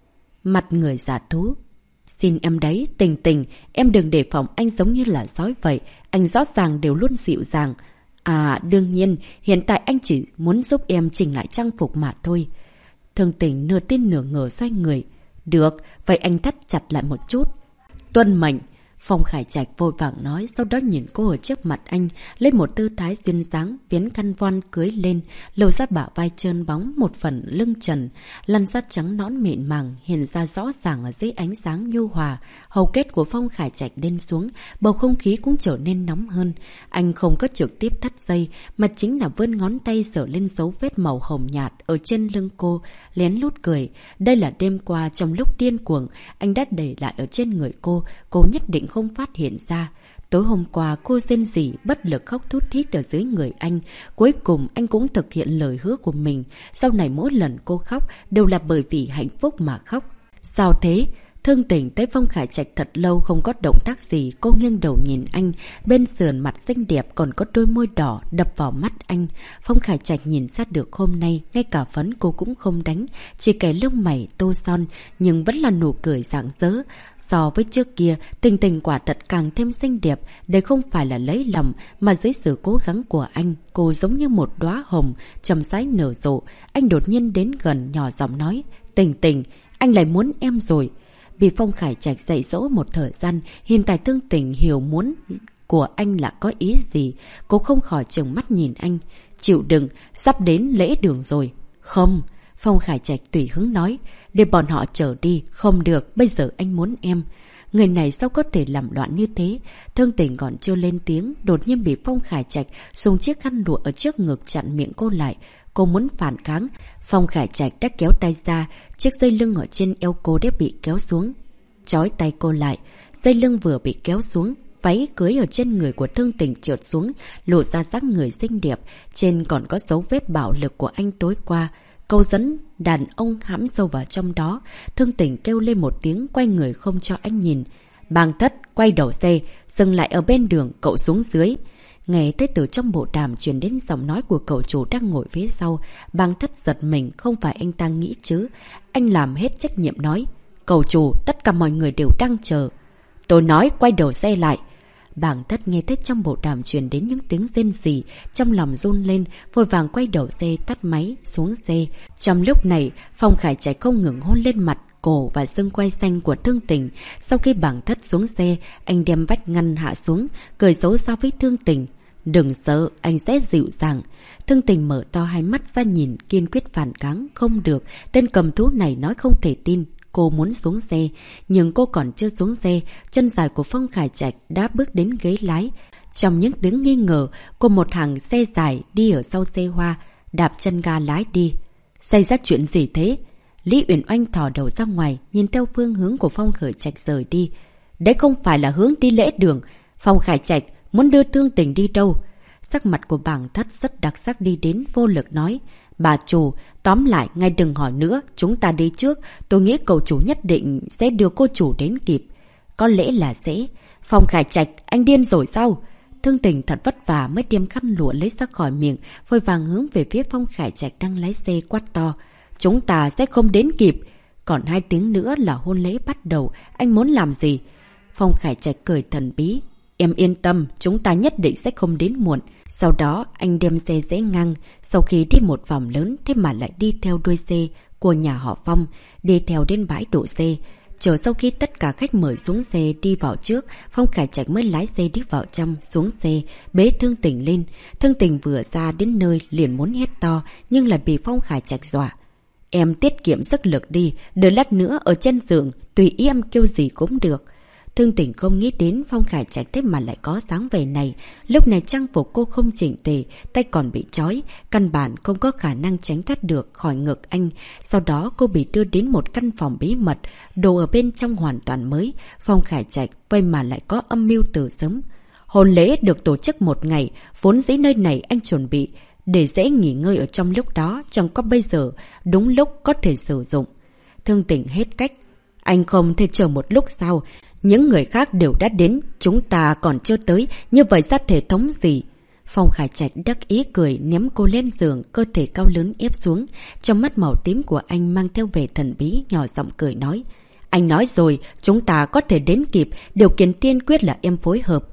mặt người giả thú. Xin em đấy, Tình Tình, em đừng đề phòng anh giống như là sói vậy. Anh rõ ràng đều luôn dịu dàng. À, đương nhiên, hiện tại anh chỉ muốn giúp em chỉnh lại trang phục mà thôi. Thương Tình nửa tin nửa ngờ xoay người. Được, vậy anh thắt chặt lại một chút. Tuân mệnh. Phong Khải Trạch vội vàng nói, sau đó nhìn cô ở trước mặt anh, lấy một tư thái duyên dáng, viến khăn voan cưới lên, lầu ra bả vai trơn bóng, một phần lưng trần, làn da trắng nõn mịn màng, hiện ra rõ ràng ở dưới ánh sáng nhu hòa. Hầu kết của Phong Khải Trạch lên xuống, bầu không khí cũng trở nên nóng hơn. Anh không có trực tiếp thắt dây, mà chính là vươn ngón tay sờ lên dấu vết màu hồng nhạt ở trên lưng cô, lén lút cười. Đây là đêm qua trong lúc điên cuồng, anh đã để lại ở trên người cô nhất định không phát hiện ra. Tối hôm qua cô rên rỉ bất lực khóc thút thít ở dưới người anh. Cuối cùng anh cũng thực hiện lời hứa của mình. Sau này mỗi lần cô khóc đều là bởi vì hạnh phúc mà khóc. Sao thế? Thương Tình thấy Phong Khải Trạch thật lâu không có động tác gì, cô nghiêng đầu nhìn anh, bên sườn mặt xinh đẹp còn có đôi môi đỏ đập vào mắt anh. Phong Khải Trạch nhìn ra được hôm nay, ngay cả phấn cô cũng không đánh, chỉ kẻ lông mày tô son, nhưng vẫn là nụ cười rạng rỡ. So với trước kia, Tình Tình quả thật càng thêm xinh đẹp, đây không phải là lấy lòng, mà dưới sự cố gắng của anh, cô giống như một đóa hồng, chầm rãi nở rộ. Anh đột nhiên đến gần nhỏ giọng nói, Tình Tình, anh lại muốn em rồi. Bị Phong Khải Trạch dạy dỗ một thời gian, hiện tại Thương Tình hiểu muốn của anh là có ý gì. Cô không khỏi trừng mắt nhìn anh. Chịu đựng, sắp đến lễ đường rồi. Không, Phong Khải Trạch tùy hứng nói. Để bọn họ trở đi, không được, bây giờ anh muốn em. Người này sao có thể làm loạn như thế? Thương Tình còn chưa lên tiếng, đột nhiên bị Phong Khải Trạch dùng chiếc khăn lụa ở trước ngực chặn miệng cô lại. Cô muốn phản kháng. Phong Khải Trạch đã kéo tay ra, chiếc dây lưng ở trên eo cô đã bị kéo xuống. Trói tay cô lại, dây lưng vừa bị kéo xuống, váy cưới ở trên người của Thương Tình trượt xuống, lộ ra dáng người xinh đẹp, trên còn có dấu vết bạo lực của anh tối qua. Câu dẫn đàn ông hãm sâu vào trong đó. Thương Tình kêu lên một tiếng, quay người không cho anh nhìn. Bàng Thất, quay đầu xe, dừng lại ở bên đường, cậu xuống dưới. Nghe thấy từ trong bộ đàm truyền đến giọng nói của cậu chủ đang ngồi phía sau, Bàng Thất giật mình, không phải anh ta nghĩ chứ. Anh làm hết trách nhiệm nói, cậu chủ, tất cả mọi người đều đang chờ. Tôi nói quay đầu xe lại. Bàng Thất nghe thấy trong bộ đàm truyền đến những tiếng rên rỉ, trong lòng run lên, vội vàng quay đầu xe, tắt máy, xuống xe. Trong lúc này, Phong Khải Trạch không ngừng hôn lên mặt, cổ và xương quai xanh của Thương Tình. Sau khi Bàng Thất xuống xe, anh đem vách ngăn hạ xuống, cười xấu xa với Thương Tình. Đừng sợ, anh sẽ dịu dàng. Thương Tình mở to hai mắt ra nhìn, kiên quyết phản kháng. Không được, tên cầm thú này nói không thể tin. Cô muốn xuống xe, nhưng cô còn chưa xuống xe, chân dài của Phong Khải Trạch đã bước đến ghế lái. Trong những tiếng nghi ngờ, cô một hàng xe dài đi ở sau xe hoa, đạp chân ga lái đi. Xảy ra chuyện gì thế? Lý Uyển Oanh thò đầu ra ngoài, nhìn theo phương hướng của Phong Khải Trạch rời đi. Đấy không phải là hướng đi lễ đường. Phong Khải Trạch muốn đưa Thương Tình đi đâu? Sắc mặt của Bàng Thất rất đặc sắc đi đến, vô lực nói. Bà chủ, tóm lại, ngay đừng hỏi nữa, chúng ta đi trước. Tôi nghĩ cậu chủ nhất định sẽ đưa cô chủ đến kịp. Có lẽ là sẽ. Phong Khải Trạch, anh điên rồi sao? Thương Tình thật vất vả mới đem khăn lụa lấy ra khỏi miệng, vội vàng hướng về phía Phong Khải Trạch đang lái xe quát to. Chúng ta sẽ không đến kịp. Còn 2 tiếng nữa là hôn lễ bắt đầu, anh muốn làm gì? Phong Khải Trạch cười thần bí. Em yên tâm, chúng ta nhất định sẽ không đến muộn. Sau đó, anh đem xe rẽ ngang. Sau khi đi một vòng lớn, thế mà lại đi theo đuôi xe của nhà họ Phong, đi theo đến bãi đổ xe. Chờ sau khi tất cả khách mời xuống xe đi vào trước, Phong Khải Trạch mới lái xe đi vào trong, xuống xe, bế Thương Tình lên. Thương Tình vừa ra đến nơi liền muốn hét to, nhưng lại bị Phong Khải Trạch dọa. Em tiết kiệm sức lực đi, đợi lát nữa ở trên giường, tùy ý em kêu gì cũng được. Thương Tình không nghĩ đến Phong Khải Trạch thế mà lại có dáng vẻ này. Lúc này trang phục cô không chỉnh tề, tay còn bị trói, căn bản không có khả năng tránh thoát được khỏi ngực anh. Sau đó cô bị đưa đến một căn phòng bí mật, đồ ở bên trong hoàn toàn mới. Phong Khải Trạch vậy mà lại có âm mưu từ sớm. Hôn lễ được tổ chức một ngày, vốn dĩ nơi này anh chuẩn bị để dễ nghỉ ngơi ở trong lúc đó, chẳng có bây giờ đúng lúc có thể sử dụng. Thương Tình hết cách. Anh không thể chờ một lúc sao? Những người khác đều đã đến, chúng ta còn chưa tới, như vậy ra thể thống gì? Phong Khải Trạch đắc ý cười ném cô lên giường, cơ thể cao lớn ép xuống. Trong mắt màu tím của anh mang theo vẻ thần bí, nhỏ giọng cười nói. Anh nói rồi, chúng ta có thể đến kịp, điều kiện tiên quyết là em phối hợp.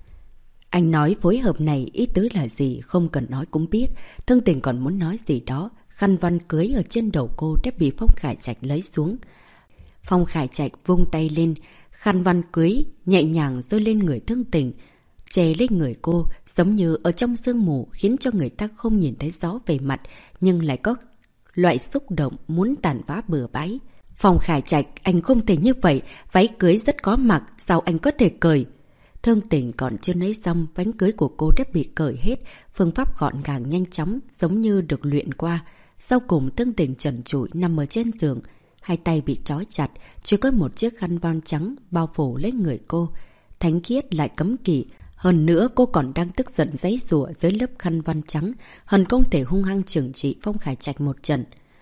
Anh nói phối hợp này ý tứ là gì, không cần nói cũng biết. Thương Tình còn muốn nói gì đó. Khăn văn cưới ở trên đầu cô đã bị Phong Khải Trạch lấy xuống. Phong Khải Trạch vung tay lên, khăn văn cưới nhẹ nhàng rơi lên người Thương Tình, che lên người cô, giống như ở trong sương mù, khiến cho người ta không nhìn thấy rõ về mặt, nhưng lại có loại xúc động muốn tàn phá bừa bãi. Phong Khải Trạch, anh không thể như vậy, váy cưới rất có mặc, sao anh có thể cởi? Thương Tình còn chưa nói xong, váy cưới của cô đã bị cởi hết, phương pháp gọn gàng nhanh chóng, giống như được luyện qua. Sau cùng Thương Tình trần trụi nằm ở trên giường, hai tay bị trói chặt, chỉ có một chiếc khăn voan trắng bao phủ lấy người cô. Thánh khiết lại cấm kỵ, hơn nữa cô còn đang tức giận giãy giụa dưới lớp khăn voan trắng, hận không thể hung hăng trừng trị Phong Khải Trạch một trận.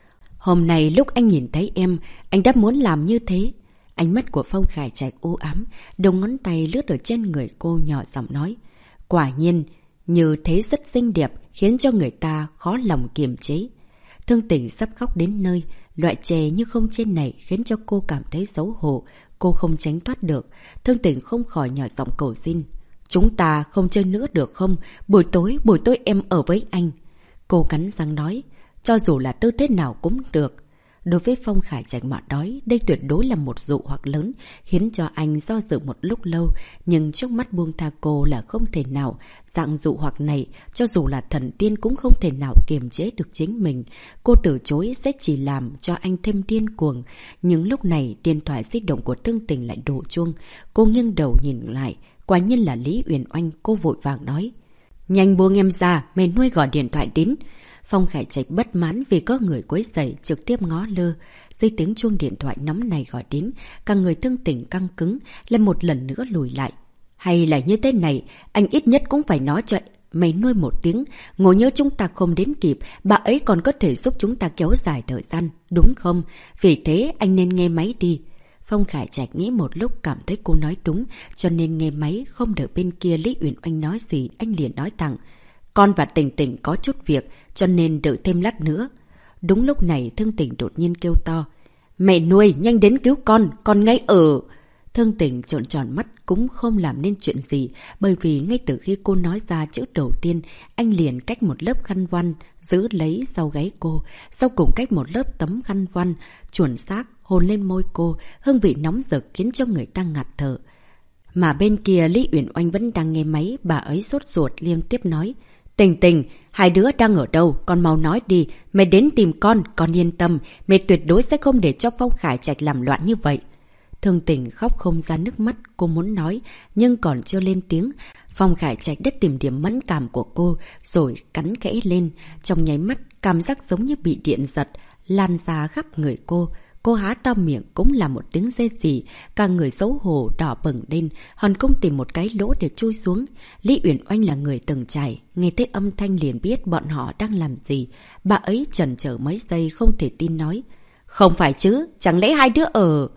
Hôm nay lúc anh nhìn thấy em, anh đã muốn làm như thế. Ánh mắt của Phong Khải Trạch u ám, đầu ngón tay lướt ở trên người cô, nhỏ giọng nói. Quả nhiên, như thế rất xinh đẹp, khiến cho người ta khó lòng kiềm chế. Thương Tình sắp khóc đến nơi, loại chè như không trên này khiến cho cô cảm thấy xấu hổ, cô không tránh thoát được. Thương Tình không khỏi nhỏ giọng cầu xin. Chúng ta không chơi nữa được không? Buổi tối em ở với anh. Cô cắn răng nói, cho dù là tư thế nào cũng được. Đối với Phong Khải Trạch mà nói, đây tuyệt đối là một dụ hoặc lớn, khiến cho anh do dự một lúc lâu, nhưng trước mắt buông tha cô là không thể nào. Dạng dụ hoặc này, cho dù là thần tiên cũng không thể nào kiềm chế được chính mình. Cô từ chối sẽ chỉ làm cho anh thêm điên cuồng. Nhưng lúc này, điện thoại di động của Thương Tình lại đổ chuông. Cô nghiêng đầu nhìn lại, quả nhiên là Lý Uyển Oanh. Cô vội vàng nói, nhanh buông em ra, mẹ nuôi gọi điện thoại đến. Phong Khải Trạch bất mãn vì có người quấy rầy, trực tiếp ngó lơ. Dưới tiếng chuông điện thoại nóng này gọi đến, cả người Thương Tình căng cứng, lại một lần nữa lùi lại. Hay là như thế này, anh ít nhất cũng phải nói cho mày nuôi một tiếng. Ngồi nhớ chúng ta không đến kịp, bà ấy còn có thể giúp chúng ta kéo dài thời gian, đúng không? Vì thế anh nên nghe máy đi. Phong Khải Trạch nghĩ một lúc cảm thấy cô nói đúng, cho nên nghe máy, không đợi bên kia Lý Uyển Oanh nói gì, anh liền nói thẳng. Con và Tình Tình có chút việc, cho nên đợi thêm lát nữa. Đúng lúc này Thương Tình đột nhiên kêu to. Mẹ nuôi, nhanh đến cứu con ngay ở... Thương Tình trợn tròn mắt cũng không làm nên chuyện gì, bởi vì ngay từ khi cô nói ra chữ đầu tiên, anh liền cách một lớp khăn voan giữ lấy sau gáy cô, sau cùng cách một lớp tấm khăn voan chuẩn xác hôn lên môi cô, hương vị nóng rực khiến cho người ta ngạt thở. Mà bên kia Lý Uyển Oanh vẫn đang nghe máy, bà ấy sốt ruột liên tiếp nói. Tình Tình, hai đứa đang ở đâu? Con mau nói đi, mẹ đến tìm con yên tâm, mẹ tuyệt đối sẽ không để cho Phong Khải Trạch làm loạn như vậy. Thương Tình khóc không ra nước mắt, cô muốn nói, nhưng còn chưa lên tiếng. Phong Khải Trạch đã tìm điểm mẫn cảm của cô, rồi cắn khẽ lên. Trong nháy mắt, cảm giác giống như bị điện giật, lan ra khắp người cô. Cô há to miệng cũng là một tiếng rên rỉ, cả người xấu hổ đỏ bừng lên, hòn không tìm một cái lỗ để chui xuống. Lý Uyển Oanh là người từng trải, nghe thấy âm thanh liền biết bọn họ đang làm gì. Bà ấy chần chờ mấy giây không thể tin nói. Không phải chứ, chẳng lẽ hai đứa ở...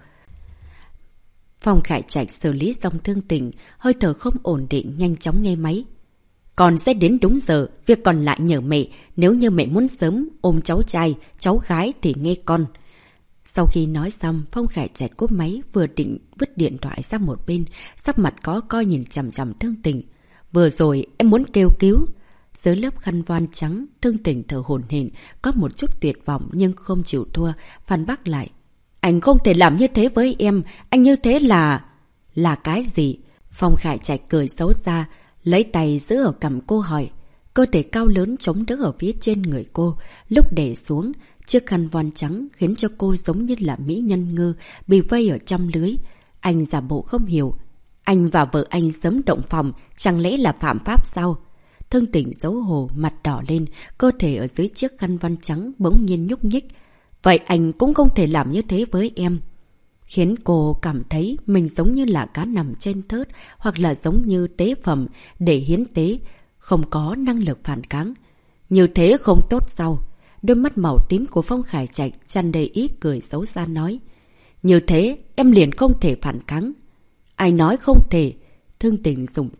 Phong Khải Trạch xử lý xong Thương Tình, hơi thở không ổn định, nhanh chóng nghe máy. Con sẽ đến đúng giờ, việc còn lại nhờ mẹ, nếu như mẹ muốn sớm ôm cháu trai, cháu gái thì nghe con. Sau khi nói xong, Phong Khải Trạch cúp máy, vừa định vứt điện thoại sang một bên, sắc mặt có coi nhìn chằm chằm Thương Tình. Vừa rồi em muốn kêu cứu. Dưới lớp khăn voan trắng, Thương Tình thở hổn hển, có một chút tuyệt vọng nhưng không chịu thua, phản bác lại. Anh không thể làm như thế với em, anh như thế là... Là cái gì? Phong Khải Trạch cười xấu xa, lấy tay giữ ở cằm cô hỏi. Cơ thể cao lớn chống đỡ ở phía trên người cô, lúc để xuống, chiếc khăn voan trắng khiến cho cô giống như là mỹ nhân ngư bị vây ở trong lưới. Anh giả bộ không hiểu. Anh và vợ anh sớm động phòng, chẳng lẽ là phạm pháp sao? Thương Tình xấu hổ, mặt đỏ lên, cơ thể ở dưới chiếc khăn voan trắng bỗng nhiên nhúc nhích. Vậy anh cũng không thể làm như thế với em. Khiến cô cảm thấy mình giống như là cá nằm trên thớt, hoặc là giống như tế phẩm để hiến tế, không có năng lực phản kháng. Như thế không tốt sao? Đôi mắt màu tím của Phong Khải Trạch tràn đầy ý cười xấu xa nói. Như thế em liền không thể phản kháng. Ai nói không thể? Thương Tình dùng sức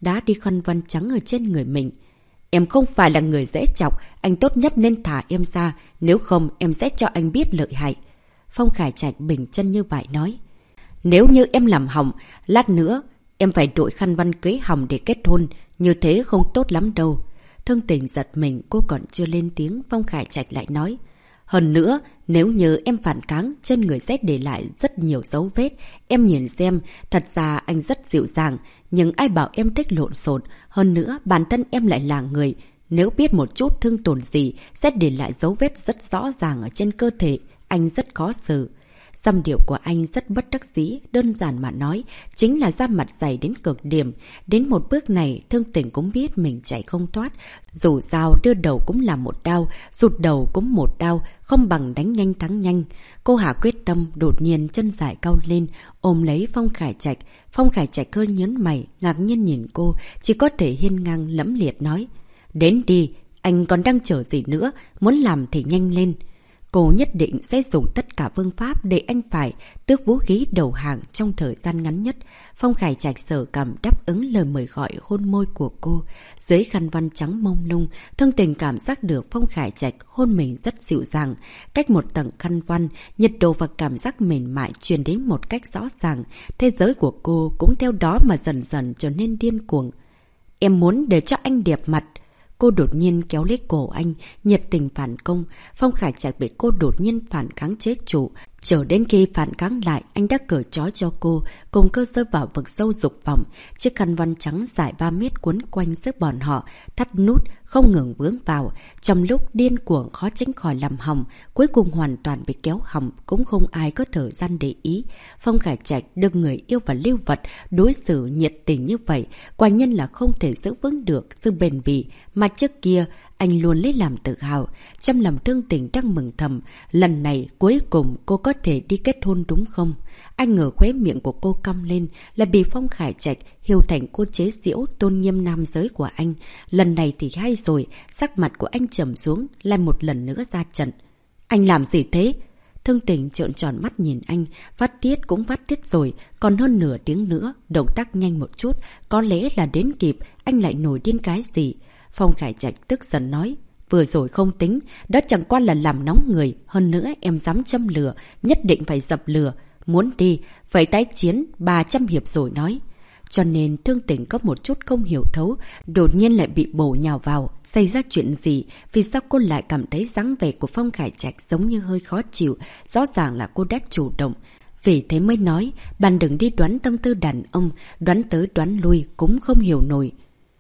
đá đi khăn voan trắng ở trên người mình. Em không phải là người dễ chọc, anh tốt nhất nên thả em ra, nếu không em sẽ cho anh biết lợi hại. Phong Khải Trạch bình chân như vậy nói. Nếu như em làm hỏng, lát nữa em phải đội khăn văn cưới hỏng để kết hôn, như thế không tốt lắm đâu. Thương Tình giật mình, cô còn chưa lên tiếng, Phong Khải Trạch lại nói. Hơn nữa, nếu như em phản kháng, trên người sẽ để lại rất nhiều dấu vết. Em nhìn xem, thật ra anh rất dịu dàng, nhưng ai bảo em thích lộn xộn. Hơn nữa, bản thân em lại là người. Nếu biết một chút thương tổn gì, sẽ để lại dấu vết rất rõ ràng ở trên cơ thể. Anh rất khó xử. Dăm điệu của anh rất bất đắc dĩ, đơn giản mà nói, chính là da mặt dày đến cực điểm. Đến một bước này, Thương Tình cũng biết mình chạy không thoát. Dù sao đưa đầu cũng là một đao, rụt đầu cũng một đao, không bằng đánh nhanh thắng nhanh. Cô Hà quyết tâm, đột nhiên chân dài cao lên, ôm lấy Phong Khải Trạch. Phong Khải Trạch hơi nhớn mày, ngạc nhiên nhìn cô, chỉ có thể hiên ngang lẫm liệt nói. Đến đi, anh còn đang chờ gì nữa, muốn làm thì nhanh lên. Cô nhất định sẽ dùng tất cả phương pháp để anh phải tước vũ khí đầu hàng trong thời gian ngắn nhất. Phong Khải Trạch sở cảm đáp ứng lời mời gọi hôn môi của cô. Dưới khăn văn trắng mông lung, Thương Tình cảm giác được Phong Khải Trạch hôn mình rất dịu dàng. Cách một tầng khăn văn, nhiệt độ và cảm giác mềm mại truyền đến một cách rõ ràng. Thế giới của cô cũng theo đó mà dần dần trở nên điên cuồng. Em muốn để cho anh đẹp mặt. Cô đột nhiên kéo lấy cổ anh, nhiệt tình phản công. Phong Khải Trạch bị cô đột nhiên phản kháng chết chủ. Chờ đến khi phản kháng lại, anh đã cởi trói cho cô, cùng cơ rơi vào vực sâu dục vọng. Chiếc khăn văn trắng dài 3 mét cuốn quanh sức bọn họ, thắt nút, không ngừng vướng vào. Trong lúc điên cuồng khó tránh khỏi làm hỏng, cuối cùng hoàn toàn bị kéo hỏng, cũng không ai có thời gian để ý. Phong Khải Trạch được người yêu và lưu vật đối xử nhiệt tình như vậy, quả nhân là không thể giữ vững được sự bền bỉ mà trước kia anh luôn lấy làm tự hào. Trong lòng Thương Tình đang mừng thầm, lần này cuối cùng cô có thể đi kết hôn đúng không? Anh ngờ khóe miệng của cô cong lên, là bị Phong Khải Trạch hiểu thành cô chế giễu tôn nghiêm nam giới của anh. Lần này thì hay rồi, sắc mặt của anh trầm xuống, lại một lần nữa ra trận. Anh làm gì thế? Thương Tình trợn tròn mắt nhìn anh, phát tiết cũng phát tiết rồi, còn hơn nửa tiếng nữa, động tác nhanh một chút, có lẽ là đến kịp, anh lại nổi điên cái gì? Phong Khải Trạch tức giận nói, vừa rồi không tính, đó chẳng qua là làm nóng người, hơn nữa em dám châm lửa, nhất định phải dập lửa, muốn đi, phải tái chiến 300 hiệp rồi nói. Cho nên Thương Tình có một chút không hiểu thấu, đột nhiên lại bị bổ nhào vào, xảy ra chuyện gì, vì sao cô lại cảm thấy dáng vẻ của Phong Khải Trạch giống như hơi khó chịu, rõ ràng là cô đã chủ động. Vì thế mới nói, bạn đừng đi đoán tâm tư đàn ông, đoán tới đoán lui cũng không hiểu nổi.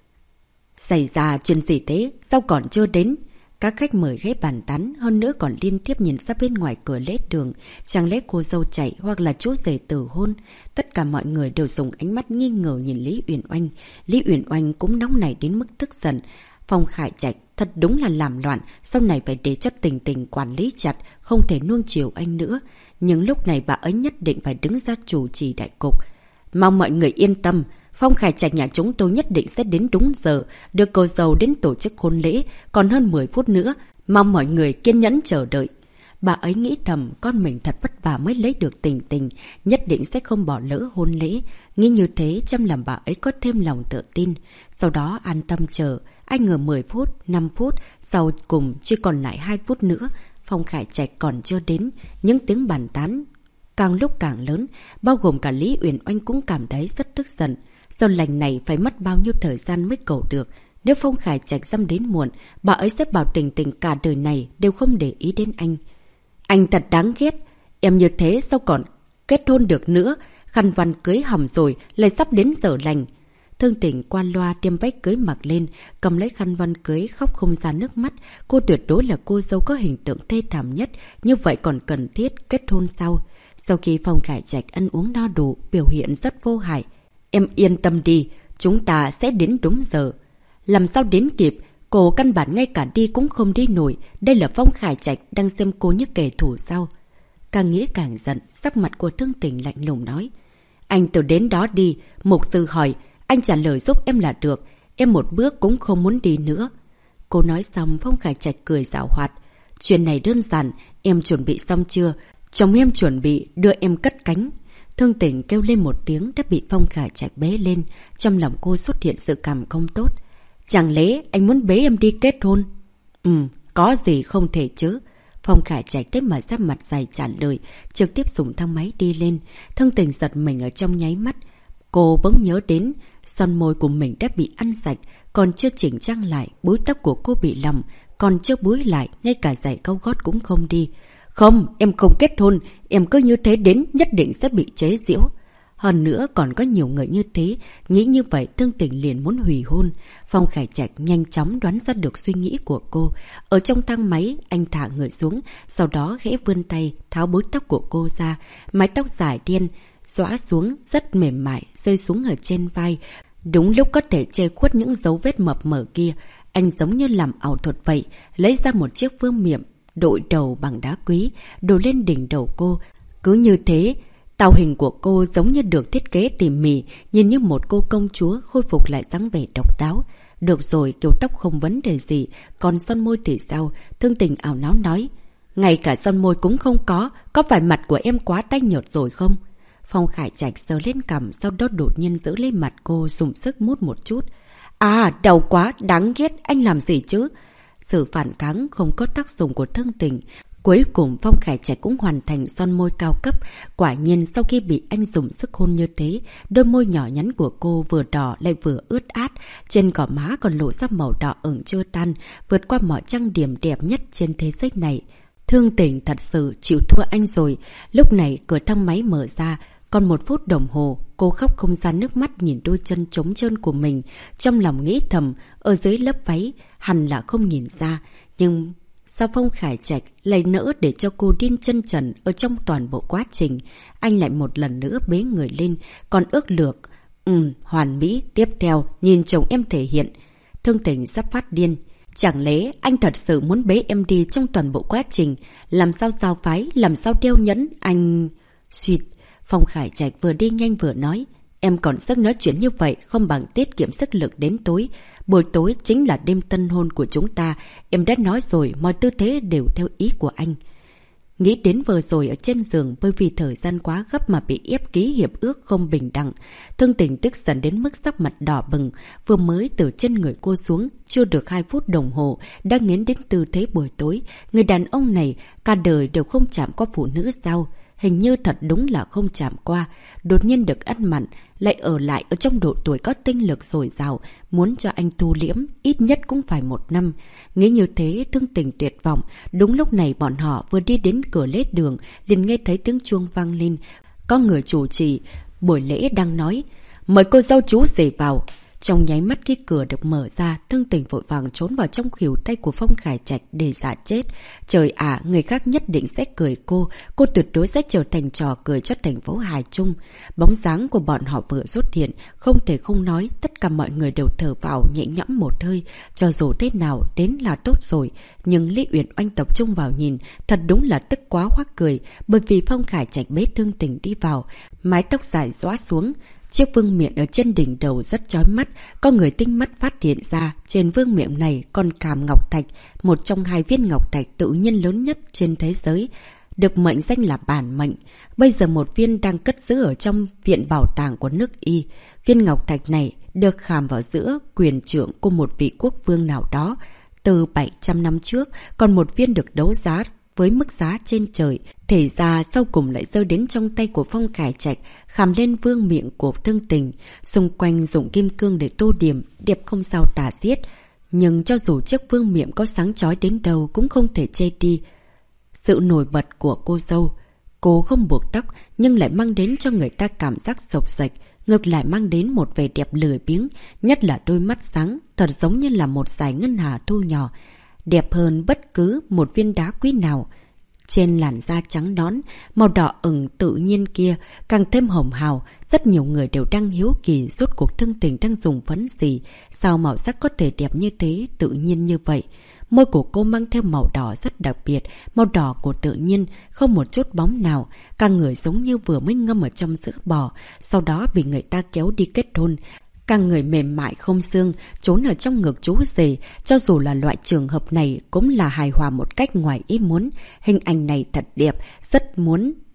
Xảy ra chuyện gì thế? Sao còn chưa đến? Các khách mời ghé bàn tán, hơn nữa còn liên tiếp nhìn ra bên ngoài cửa lễ đường. Chẳng lẽ cô dâu chạy hoặc là chú rể tử hôn? Tất cả mọi người đều dùng ánh mắt nghi ngờ nhìn Lý Uyển Oanh. Lý Uyển Oanh cũng nóng nảy đến mức tức giận. Phong Khải Trạch thật đúng là làm loạn, sau này phải để cho Tình Tình quản lý chặt, không thể nuông chiều anh nữa. Nhưng lúc này bà ấy nhất định phải đứng ra chủ trì đại cục. Mong mọi người yên tâm, Phong Khải Trạch nhà chúng tôi nhất định sẽ đến đúng giờ, đưa cô dâu đến tổ chức hôn lễ, còn hơn 10 phút nữa, mong mọi người kiên nhẫn chờ đợi. Bà ấy nghĩ thầm con mình thật vất vả mới lấy được Tình Tình, nhất định sẽ không bỏ lỡ hôn lễ. Nghĩ như thế trong lòng bà ấy có thêm lòng tự tin. Sau đó an tâm chờ, ai ngờ 10 phút, 5 phút, sau cùng chỉ còn lại 2 phút nữa. Phong Khải Trạch còn chưa đến, những tiếng bàn tán càng lúc càng lớn, bao gồm cả Lý Uyển Oanh cũng cảm thấy rất tức giận. Sau lành này phải mất bao nhiêu thời gian mới cầu được. Nếu Phong Khải Trạch dăm đến muộn, bà ấy sẽ bảo Tình Tình cả đời này đều không để ý đến anh. Anh thật đáng ghét. Em như thế sao còn kết hôn được nữa? Khăn văn cưới hỏng rồi, lại sắp đến giờ lành. Thương Tình qua loa đem váy cưới mặc lên, cầm lấy khăn văn cưới khóc không ra nước mắt. Cô tuyệt đối là cô dâu có hình tượng thê thảm nhất, như vậy còn cần thiết kết hôn sau. Sau khi Phong Khải Trạch ăn uống no đủ, biểu hiện rất vô hại. Em yên tâm đi, chúng ta sẽ đến đúng giờ. Làm sao đến kịp, cô căn bản ngay cả đi cũng không đi nổi. Đây là Phong Khải Trạch đang xem cô như kẻ thù sao? Càng nghĩ càng giận, sắc mặt của Thương Tình lạnh lùng nói. Anh từ đến đó đi, mục sư hỏi, anh trả lời giúp em là được. Em một bước cũng không muốn đi nữa. Cô nói xong, Phong Khải Trạch cười giảo hoạt. Chuyện này đơn giản, em chuẩn bị xong chưa? Chồng em chuẩn bị đưa em cất cánh. Thương Tình kêu lên một tiếng đã bị Phong Khải Trạch bế lên. Trong lòng cô xuất hiện sự cảm không tốt. Chẳng lẽ anh muốn bế em đi kết hôn? Có gì không thể chứ. Phong Khải Trạch tiếp mà ra mặt dài trả lời, trực tiếp dùng thang máy đi lên. Thương Tình giật mình ở trong nháy mắt. Cô bỗng nhớ đến son môi của mình đã bị ăn sạch, còn chưa chỉnh trang lại, búi tóc của cô bị lỏng, còn chưa búi lại, ngay cả giày cao gót cũng không đi. Không, em không kết hôn, em cứ như thế đến nhất định sẽ bị chế giễu. Hơn nữa còn có nhiều người như thế, nghĩ như vậy Thương Tình liền muốn hủy hôn. Phong Khải Trạch nhanh chóng đoán ra được suy nghĩ của cô. Ở trong thang máy, anh thả người xuống, sau đó khẽ vươn tay, tháo búi tóc của cô ra. Mái tóc dài đen, xõa xuống, rất mềm mại, rơi xuống ở trên vai. Đúng lúc có thể che khuất những dấu vết mập mờ kia, anh giống như làm ảo thuật vậy, lấy ra một chiếc vương miện, đội đầu bằng đá quý, đổ lên đỉnh đầu cô. Cứ như thế, tạo hình của cô giống như được thiết kế tỉ mỉ, nhìn như một cô công chúa khôi phục lại dáng vẻ độc đáo. Được rồi, kiểu tóc không vấn đề gì, còn son môi thì sao? Thương Tình ảo não nói. Ngay cả son môi cũng không có phải mặt của em quá tanh nhợt rồi không? Phong Khải Trạch sờ lên cằm, sau đó đột nhiên giữ lên mặt cô, dùng sức mút một chút. À, đau quá, đáng ghét, anh làm gì chứ? Sự phản kháng không có tác dụng của Thương Tình. Cuối cùng Phong Khải Trạch cũng hoàn thành son môi cao cấp. Quả nhiên sau khi bị anh dùng sức hôn như thế, đôi môi nhỏ nhắn của cô vừa đỏ lại vừa ướt át. Trên gò má còn lộ ra màu đỏ ửng chưa tan, vượt qua mọi trang điểm đẹp nhất trên thế giới này. Thương Tình thật sự chịu thua anh rồi. Lúc này cửa thang máy mở ra. Còn 1 phút đồng hồ, cô khóc không ra nước mắt nhìn đôi chân trống trơn của mình. Trong lòng nghĩ thầm, ở dưới lớp váy, hẳn là không nhìn ra. Nhưng sao Phong Khải Trạch lại nỡ để cho cô điên chân trần ở trong toàn bộ quá trình? Anh lại một lần nữa bế người lên, còn ước lược. Hoàn mỹ, tiếp theo, nhìn chồng em thể hiện. Thương Tình sắp phát điên. Chẳng lẽ anh thật sự muốn bế em đi trong toàn bộ quá trình? Làm sao giao phái, làm sao đeo nhẫn, anh... Xuyệt. Phong Khải Trạch vừa đi nhanh vừa nói. Em còn sức nói chuyện như vậy, không bằng tiết kiệm sức lực đến tối. Buổi tối chính là đêm tân hôn của chúng ta. Em đã nói rồi, mọi tư thế đều theo ý của anh. Nghĩ đến vừa rồi ở trên giường, bởi vì thời gian quá gấp mà bị ép ký hiệp ước không bình đẳng. Thương Tình tức giận đến mức sắc mặt đỏ bừng, vừa mới từ trên người cô xuống, chưa được 2 phút đồng hồ, đã nghiến đến tư thế buổi tối. Người đàn ông này, cả đời đều không chạm qua phụ nữ sao? Hình như thật đúng là không chạm qua. Đột nhiên được ăn mặn, lại ở lại ở trong độ tuổi có tinh lực dồi dào, muốn cho anh tu liễm, ít nhất cũng phải 1 năm. Nghĩ như thế, Thương Tình tuyệt vọng. Đúng lúc này bọn họ vừa đi đến cửa lễ đường, liền nghe thấy tiếng chuông vang lên. Có người chủ trì buổi lễ đang nói, mời cô dâu chú rể vào. Trong nháy mắt khi cửa được mở ra, Thương Tình vội vàng trốn vào trong khuỷu tay của Phong Khải Trạch để giả chết. Trời ạ, người khác nhất định sẽ cười cô tuyệt đối sẽ trở thành trò cười cho thành phố Hà Trung. Bóng dáng của bọn họ vừa xuất hiện, không thể không nói, tất cả mọi người đều thở vào nhẹ nhõm một hơi. Cho dù thế nào, đến là tốt rồi. Nhưng Lý Uyển Oanh tập trung vào nhìn, thật đúng là tức quá hoắc cười, bởi vì Phong Khải Trạch bế Thương Tình đi vào, mái tóc dài xõa xuống. Chiếc vương miện ở trên đỉnh đầu rất chói mắt, có người tinh mắt phát hiện ra trên vương miện này còn khảm ngọc thạch, một trong 2 viên ngọc thạch tự nhiên lớn nhất trên thế giới, được mệnh danh là bản mệnh. Bây giờ một viên đang cất giữ ở trong viện bảo tàng của nước Y. Viên ngọc thạch này được khảm vào giữa quyền trượng của một vị quốc vương nào đó từ 700 năm trước, còn một viên được đấu giá với mức giá trên trời. Thể ra sau cùng lại rơi đến trong tay của Phong Khải Trạch, khảm lên vương miệng của Thương Tình. Xung quanh dùng kim cương để tô điểm, đẹp không sao tả xiết. Nhưng cho dù chiếc vương miệng có sáng chói đến đâu cũng không thể che đi sự nổi bật của cô dâu. Cô không buộc tóc nhưng lại mang đến cho người ta cảm giác sộc sạch, ngược lại mang đến một vẻ đẹp lười biếng, nhất là đôi mắt sáng, thật giống như là một dải ngân hà thu nhỏ, đẹp hơn bất cứ một viên đá quý nào. Trên làn da trắng nõn, màu đỏ ửng tự nhiên kia càng thêm hồng hào. Rất nhiều người đều đang hiếu kỳ rốt cuộc Thương Tình đang dùng phấn gì, sao màu sắc có thể đẹp như thế, tự nhiên như vậy. Môi của cô mang theo màu đỏ rất đặc biệt, màu đỏ của tự nhiên, không một chút bóng nào. Cả người giống như vừa mới ngâm ở trong sữa bò, sau đó bị người ta kéo đi kết hôn. Cả người mềm mại không xương, trốn ở trong ngực chú rể. Cho dù là loại trường hợp này cũng là hài hòa một cách ngoài ý muốn. Hình ảnh này thật đẹp, rất muốn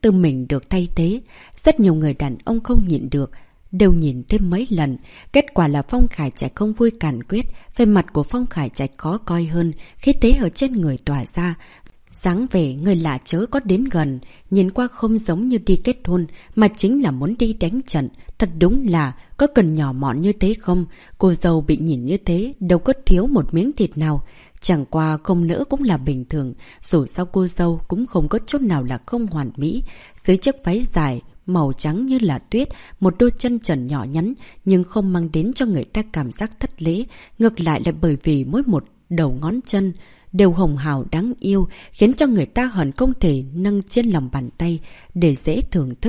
tư mình được thay thế. Rất nhiều người đàn ông không nhịn được, đều nhìn thêm mấy lần. Kết quả là Phong Khải Trạch không vui càn quyết. Về mặt của Phong Khải Trạch khó coi hơn, khí thế ở trên người tỏa ra. Dáng vẻ người lạ chớ có đến gần, nhìn qua không giống như đi kết hôn, mà chính là muốn đi đánh trận. Thật đúng là, có cần nhỏ mọn như thế không? Cô dâu bị nhìn như thế, đâu có thiếu một miếng thịt nào. Chẳng qua không nỡ cũng là bình thường, dù sao cô dâu cũng không có chút nào là không hoàn mỹ. Dưới chiếc váy dài, màu trắng như là tuyết, một đôi chân trần nhỏ nhắn, nhưng không mang đến cho người ta cảm giác thất lễ. Ngược lại là bởi vì mỗi một đầu ngón chân đều hồng hào đáng yêu, khiến cho người ta hận không thể nâng trên lòng bàn tay để dễ thưởng thức.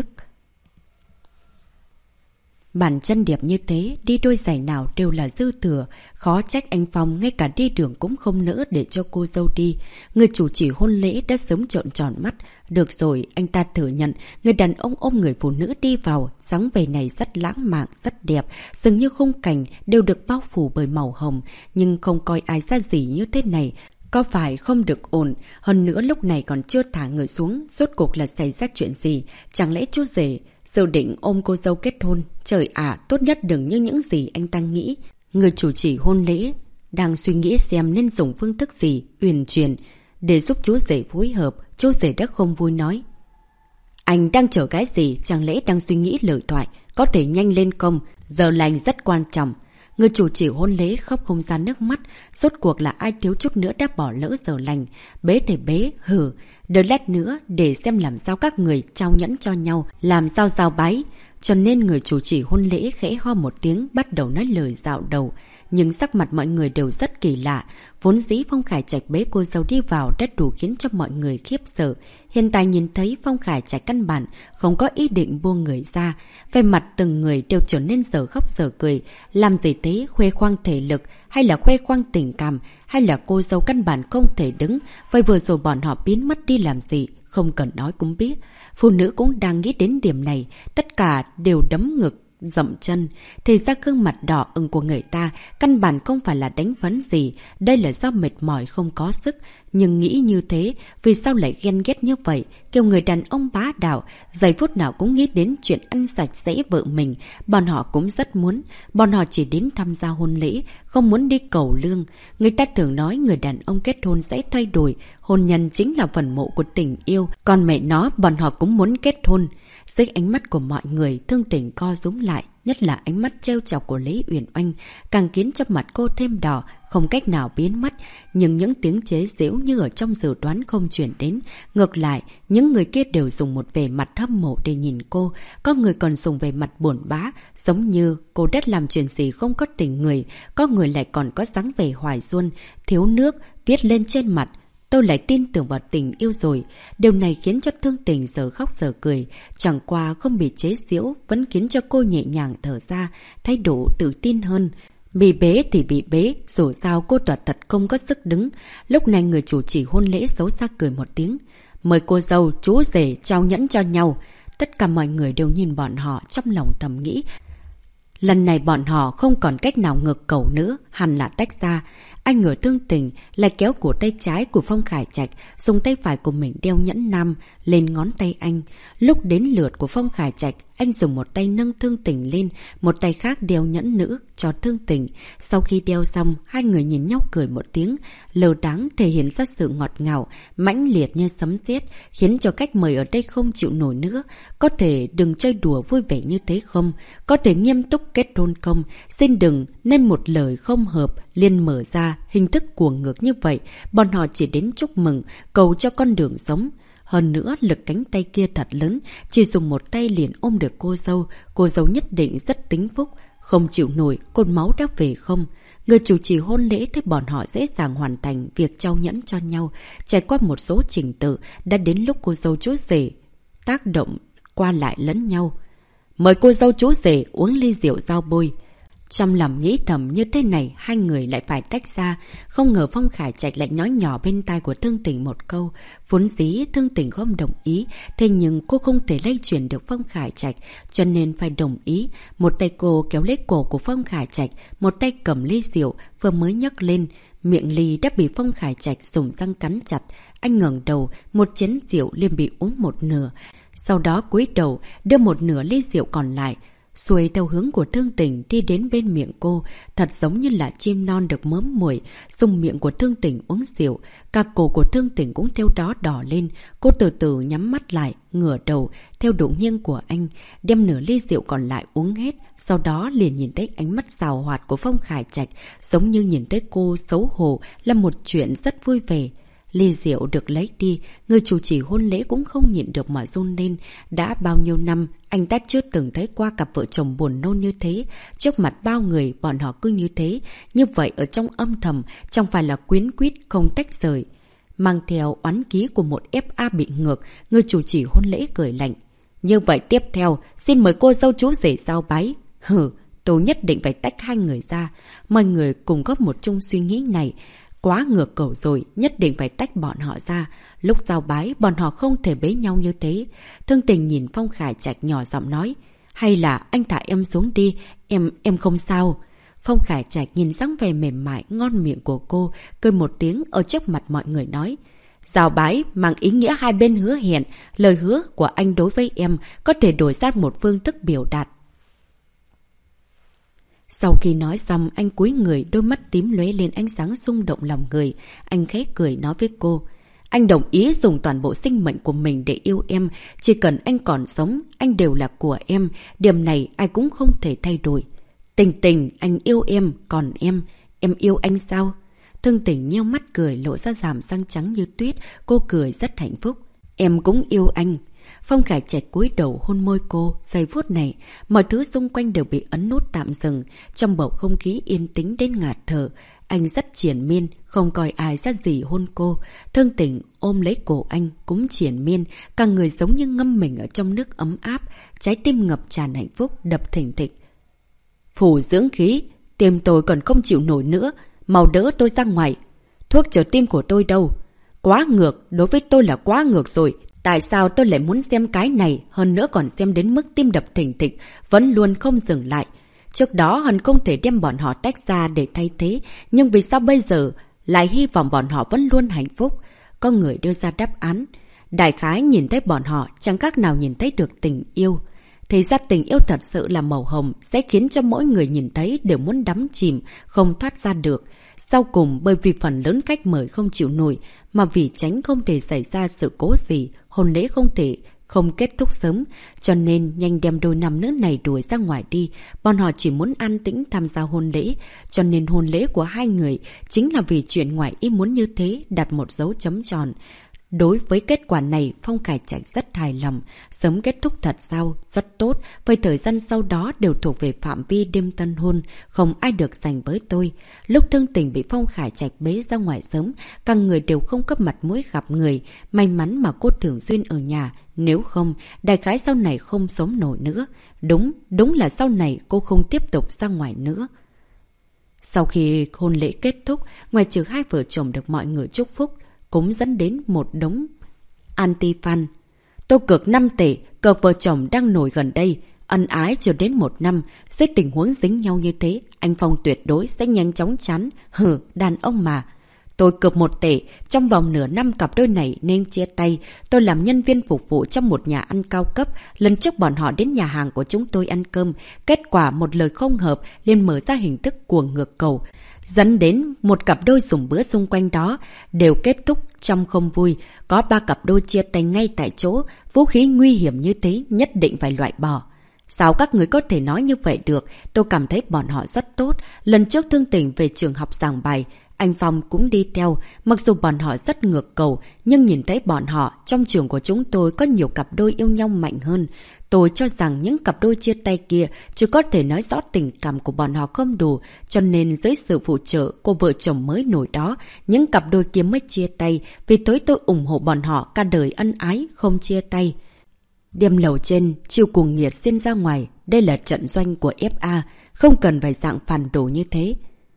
Bàn chân đẹp như thế, đi đôi giày nào đều là dư thừa. Khó trách anh Phong ngay cả đi đường cũng không nỡ để cho cô dâu đi. Người chủ trì hôn lễ đã sớm trợn tròn mắt. Được rồi, anh ta thừa nhận, người đàn ông ôm người phụ nữ đi vào. Dáng vẻ này rất lãng mạn, rất đẹp. Dường như khung cảnh đều được bao phủ bởi màu hồng. Nhưng không coi ai ra gì như thế này. Có phải không được ổn? Hơn nữa lúc này còn chưa thả người xuống. Rốt cuộc là xảy ra chuyện gì? Chẳng lẽ chú rể dự định ôm cô dâu kết hôn? Trời ạ, tốt nhất đừng như những gì anh ta nghĩ. Người chủ trì hôn lễ đang suy nghĩ xem nên dùng phương thức gì uyển chuyển để giúp chú rể phối hợp. Chú rể đã không vui nói: anh đang chờ cái gì? Chẳng lẽ đang suy nghĩ lời thoại? Có thể nhanh lên không? Giờ lành rất quan trọng. Người chủ trì hôn lễ khóc không ra nước mắt. Rốt cuộc là ai thiếu chút nữa đã bỏ lỡ giờ lành. Bế thì bế, hử. Đợi lát nữa để xem làm sao các người trao nhẫn cho nhau, làm sao giao bái. Cho nên người chủ trì hôn lễ khẽ ho một tiếng, bắt đầu nói lời dạo đầu. Nhưng sắc mặt mọi người đều rất kỳ lạ. Vốn dĩ Phong Khải Trạch bế cô dâu đi vào đã đủ khiến cho mọi người khiếp sợ. Hiện tại nhìn thấy Phong Khải Trạch căn bản không có ý định buông người ra. Về mặt từng người đều trở nên giờ khóc giờ cười. Làm gì thế? Khoe khoang thể lực hay là khoe khoang tình cảm, hay là cô dâu căn bản không thể đứng? Vậy vừa rồi bọn họ biến mất đi làm gì? Không cần nói cũng biết. Phụ nữ cũng đang nghĩ đến điểm này. Tất cả đều đấm ngực dậm chân. Thì ra gương mặt đỏ ửng của người ta căn bản không phải là đánh vấn gì. Đây là do mệt mỏi không có sức. Nhưng nghĩ như thế, vì sao lại ghen ghét như vậy? Kêu người đàn ông bá đạo, giây phút nào cũng nghĩ đến chuyện ăn sạch sẽ vợ mình. Bọn họ cũng rất muốn. Bọn họ chỉ đến tham gia hôn lễ, không muốn đi cầu lương. Người ta thường nói người đàn ông kết hôn sẽ thay đổi. Hôn nhân chính là phần mộ của tình yêu. Còn mẹ nó, bọn họ cũng muốn kết hôn. Dưới ánh mắt của mọi người, Thương Tình co rúm lại, nhất là ánh mắt trêu chọc của Lý Uyển Oanh, càng khiến cho mặt cô thêm đỏ, không cách nào biến mất. Nhưng những tiếng chế giễu như ở trong dự đoán không chuyển đến. Ngược lại, những người kia đều dùng một vẻ mặt hâm mộ để nhìn cô, có người còn dùng vẻ mặt buồn bã, giống như cô đã làm chuyện gì không có tình người, có người lại còn có dáng vẻ hoài xuân, thiếu nước, viết lên trên mặt: tôi lại tin tưởng vào tình yêu rồi. Điều này khiến cho Thương Tình giờ khóc giờ cười. Chẳng qua không bị chế giễu vẫn khiến cho cô nhẹ nhàng thở ra, thái độ tự tin hơn. Bị bế thì bị bế, dù sao cô quả thật không có sức đứng. Lúc này người chủ trì hôn lễ xấu xa cười một tiếng: mời cô dâu, chú rể trao nhẫn cho nhau. Tất cả mọi người đều nhìn bọn họ, trong lòng thầm nghĩ lần này bọn họ không còn cách nào ngược cầu nữa, hẳn là tách ra. Anh ngờ Thương Tình lại kéo cổ tay trái của Phong Khải Trạch, dùng tay phải của mình đeo nhẫn nam lên ngón tay anh. Lúc đến lượt của Phong Khải Trạch, anh dùng một tay nâng Thương Tình lên, một tay khác đeo nhẫn nữ cho Thương Tình. Sau khi đeo xong, hai người nhìn nhau cười một tiếng, lờ đáng thể hiện ra sự ngọt ngào, mãnh liệt như sấm sét, khiến cho khách mời ở đây không chịu nổi nữa. Có thể đừng chơi đùa vui vẻ như thế không? Có thể nghiêm túc kết hôn không? Xin đừng nên một lời không hợp liền mở ra hình thức cuồng ngược như vậy. Bọn họ chỉ đến chúc mừng, cầu cho con đường sống. Hơn nữa, lực cánh tay kia thật lớn, chỉ dùng một tay liền ôm được cô dâu. Cô dâu nhất định rất tính phúc, không chịu nổi, cột máu đã về không? Người chủ trì hôn lễ thấy bọn họ dễ dàng hoàn thành việc trao nhẫn cho nhau. Trải qua một số trình tự, đã đến lúc cô dâu chú rể tác động qua lại lẫn nhau. Mời cô dâu chú rể uống ly rượu giao bôi. Trong lòng nghĩ thầm như thế này, hai người lại phải tách ra. Không ngờ Phong Khải Trạch lại nói nhỏ bên tai của Thương Tình một câu. Vốn dĩ Thương Tình không đồng ý, thế nhưng cô không thể lay chuyển được Phong Khải Trạch, cho nên phải đồng ý. Một tay cô kéo lấy cổ của Phong Khải Trạch, một tay cầm ly rượu vừa mới nhấc lên. Miệng ly đã bị Phong Khải Trạch dùng răng cắn chặt. Anh ngẩng đầu, một chén rượu liền bị uống một nửa. sau đó cúi đầu đưa một nửa ly rượu còn lại xuôi theo hướng của Thương Tình đi đến bên miệng cô, thật giống như là chim non được mớm mùi, dùng miệng của Thương Tình uống rượu. Cả cổ của Thương Tình cũng theo đó đỏ lên, cô từ từ nhắm mắt lại, ngửa đầu, theo độ nghiêng của anh, đem nửa ly rượu còn lại uống hết, sau đó liền nhìn thấy ánh mắt xào hoạt của Phong Khải Trạch, giống như nhìn thấy cô xấu hổ là một chuyện rất vui vẻ. Ly rượu được lấy đi, người chủ trì hôn lễ cũng không nhịn được mà run lên. Đã bao nhiêu năm, anh ta chưa từng thấy qua cặp vợ chồng buồn nôn như thế. Trước mặt bao người, bọn họ cứ như thế. Như vậy ở trong âm thầm, chẳng phải là quyến quýt không tách rời. Mang theo oán ký của một FA bị ngược, người chủ trì hôn lễ cười lạnh. Như vậy tiếp theo, xin mời cô dâu chú rể giao bái. Hừ, tôi nhất định phải tách hai người ra. Mọi người cùng có một chung suy nghĩ này. Quá ngược cầu rồi, nhất định phải tách bọn họ ra. Lúc giao bái, bọn họ không thể bế nhau như thế. Thương Tình nhìn Phong Khải Trạch nhỏ giọng nói. Hay là anh thả em xuống đi, em không sao. Phong Khải Trạch nhìn dáng vẻ mềm mại, ngon miệng của cô, cười một tiếng ở trước mặt mọi người nói. Giao bái mang ý nghĩa hai bên hứa hẹn, lời hứa của anh đối với em có thể đổi ra một phương thức biểu đạt. Sau khi nói xong, anh cúi người, đôi mắt tím lóe lên ánh sáng rung động lòng người. Anh khẽ cười nói với cô. Anh đồng ý dùng toàn bộ sinh mệnh của mình để yêu em. Chỉ cần anh còn sống, anh đều là của em. Điểm này ai cũng không thể thay đổi. Tình Tình, anh yêu em, còn em yêu anh sao? Thương Tình nheo mắt cười, lộ ra ràm răng trắng như tuyết. Cô cười rất hạnh phúc. Em cũng yêu anh. Phong Khải Trạch cúi đầu hôn môi cô. Giây phút này, mọi thứ xung quanh đều bị ấn nút tạm dừng. Trong bầu không khí yên tĩnh đến ngạt thở. Anh rất triền miên, không coi ai ra gì hôn cô. Thương Tình ôm lấy cổ anh, cũng triền miên. Cả người giống như ngâm mình ở trong nước ấm áp. Trái tim ngập tràn hạnh phúc, đập thình thịch. Phủ dưỡng khí, tim tôi còn không chịu nổi nữa. Mau đỡ tôi ra ngoài. Thuốc chữa tim của tôi đâu? Quá ngược, đối với tôi là quá ngược rồi. Tại sao tôi lại muốn xem cái này, hơn nữa còn xem đến mức tim đập thình thịch, vẫn luôn không dừng lại. Trước đó Hân không thể đem bọn họ tách ra để thay thế, nhưng vì sao bây giờ lại hy vọng bọn họ vẫn luôn hạnh phúc? Có người đưa ra đáp án. Đại khái nhìn thấy bọn họ chẳng khác nào nhìn thấy được tình yêu. Thì ra tình yêu thật sự là màu hồng, sẽ khiến cho mỗi người nhìn thấy đều muốn đắm chìm, không thoát ra được. Sau cùng, bởi vì phần lớn khách mời không chịu nổi, mà vì tránh không thể xảy ra sự cố gì, hôn lễ không kết thúc sớm, cho nên nhanh đem đôi nam nữ này đuổi ra ngoài đi. Bọn họ chỉ muốn an tĩnh tham gia hôn lễ, cho nên hôn lễ của hai người chính là vì chuyện ngoài ý muốn như thế, đặt một dấu chấm tròn. Đối với kết quả này, Phong Khải Trạch rất hài lòng. Sớm kết thúc thật sao? Rất tốt. Vậy thời gian sau đó đều thuộc về phạm vi đêm tân hôn, không ai được giành với tôi. Lúc Thương Tình bị Phong Khải Trạch bế ra ngoài sớm, các người đều không có mặt mũi gặp người. May mắn mà cô thường xuyên ở nhà. Nếu không, đại khái sau này không sống nổi nữa. Đúng là sau này cô không tiếp tục ra ngoài nữa. Sau khi hôn lễ kết thúc, ngoài trừ hai vợ chồng được mọi người chúc phúc, cũng dẫn đến một đống anti-fan. Tôi cược 5 tệ, cược vợ chồng đang nổi gần đây, ân ái chưa đến 1 năm, dưới tình huống dính nhau như thế, anh Phong tuyệt đối sẽ nhanh chóng chán. Hừ, đàn ông mà. Tôi cược 1 tệ, trong vòng nửa năm cặp đôi này nên chia tay. Tôi làm nhân viên phục vụ trong một nhà ăn cao cấp, lần trước bọn họ đến nhà hàng của chúng tôi ăn cơm, kết quả một lời không hợp liền mở ra hình thức cuồng ngược cầu, dẫn đến một cặp đôi dùng bữa xung quanh đó đều kết thúc trong không vui. Có 3 cặp đôi chia tay ngay tại chỗ. Vũ khí nguy hiểm như thế nhất định phải loại bỏ. Sao các người có thể nói như vậy được? Tôi cảm thấy bọn họ rất tốt. Lần trước Thương Tình về trường học giảng bài, anh Phong cũng đi theo. Mặc dù bọn họ rất ngược cầu, nhưng nhìn thấy bọn họ trong trường của chúng tôi có nhiều cặp đôi yêu nhau mạnh hơn. Tôi cho rằng những cặp đôi chia tay kia chỉ có thể nói rõ tình cảm của bọn họ không đủ, cho nên dưới sự phụ trợ của vợ chồng mới nổi đó, những cặp đôi kia mới chia tay. Vì tôi ủng hộ bọn họ cả đời ân ái, không chia tay. Đêm lầu trên, chiêu cuồng nghiệt xin ra ngoài. Đây là trận doanh của FA, không cần phải dạng phản đồ như thế.